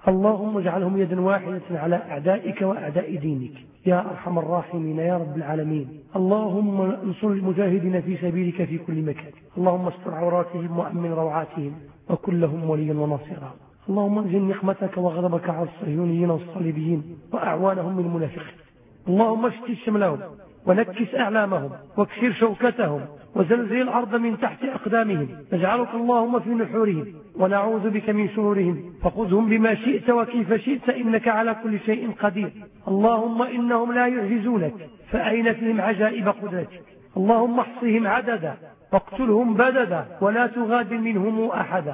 اللهم اجعلهم يدا واحدة على أعدائك وأعداء دينك يا أرحم الراحمين يا رب العالمين. اللهم انصر المجاهدين في سبيلك في كل مكان. اللهم استر عوراتهم وأمن روعاتهم وكن لهم وليا وناصرا. اللهم انزل نقمتك وغضبك على الصهيونيين والصليبيين وأعوانهم من المنافقين. اللهم اشتت شملهم ونكس أعلامهم واكسر شوكتهم وزلزل الأرض من تحت أقدامهم. نجعلك اللهم في نحورهم ونعوذ بك من شرورهم، فخذهم بما شئت وكيف شئت إنك على كل شيء قدير. اللهم إنهم لا يعجزونك فأين فيهم عجائب قدرتك. اللهم احصهم عددا واقتلهم بددا ولا تغادر منهم أحدا.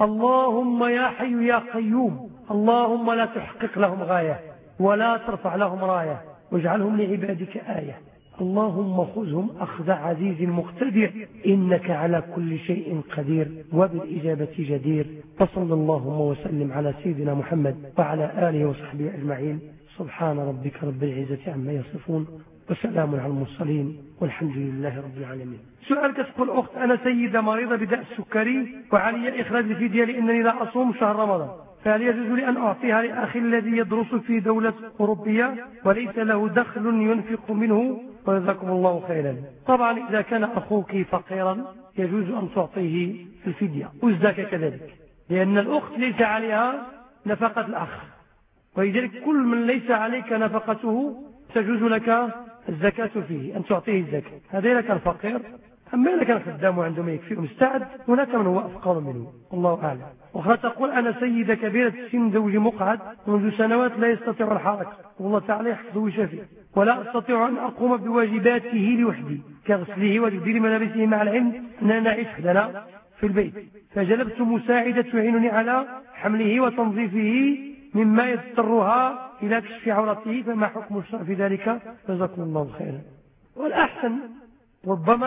اللهم يا حي يا قيوم اللهم لا تحقق لهم غاية ولا ترفع لهم راية واجعلهم لعبادك آية. اللهم خذهم أخذ عزيز مقتدر إنك على كل شيء قدير وبالإجابة جدير. وصلى اللهم وسلم على سيدنا محمد وعلى آله وصحبه أجمعين. سبحان ربك رب العزة عما يصفون وسلام على المرسلين والحمد لله رب العالمين. سؤال كتقول أخت أنا سيدة مريضة بداء السكري وعلي إخراج الفدية لأنني لا أصوم شهر رمضان، فهل يجوز لي أن أعطيها لأخي الذي يدرس في دولة أوروبية وليس له دخل ينفق منه وجزاكم الله خيرا؟ طبعا إذا كان أخوك فقيرا يجوز أن تعطيه الفدية والزكاة كذلك، لأن الأخت ليس عليها نفقة الأخ، ولذلك كل من ليس عليك نفقته تجوز لك الزكاة فيه أن تعطيه الزكاة. هذا إذا كان فقير، أما إذا كان خدام وعنده ما يكفي ومستعد هناك من هو أفقر منه الله أعلم. وأخرى تقول أنا سيدة كبيرة السن زوجي مقعد منذ سنوات لا يستطيع الحركة والله تعالى يحفظه ويشافيه، ولا أستطيع أن أقوم بواجباته لوحدي كغسله وتبديل ملابسه، مع العلم أننا نعيش خلنا في البيت، فجلبت مساعدة تعينني على حمله وتنظيفه مما يضطرها إلى كشف عورته، فما حكم الشرع في ذلك؟ جزاكم الله خيرا. والأحسن ربما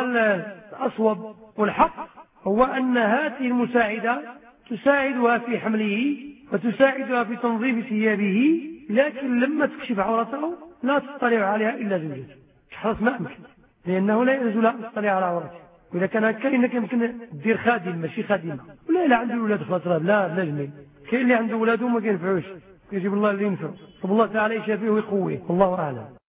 الأصوب والحق هو أن هذه المساعدة تساعدها في حمله وتساعدها في تنظيف ثيابه، لكن لما تكشف عورته لا تطلع عليها إلا زوجته، تحرص ما أمكن، لأنه لا يجوز لها أن تطلع على عورته. وإذا كان كاين يمكن تدير خادم ماشي خادمة، ولا إلا عنده أولاد خلاص لا لا جميل، كاين اللي عنده أولاده ما كينفعوش يجيب الله اللي ينفع، والله تعالى يشافيه ويقويه، والله أعلم.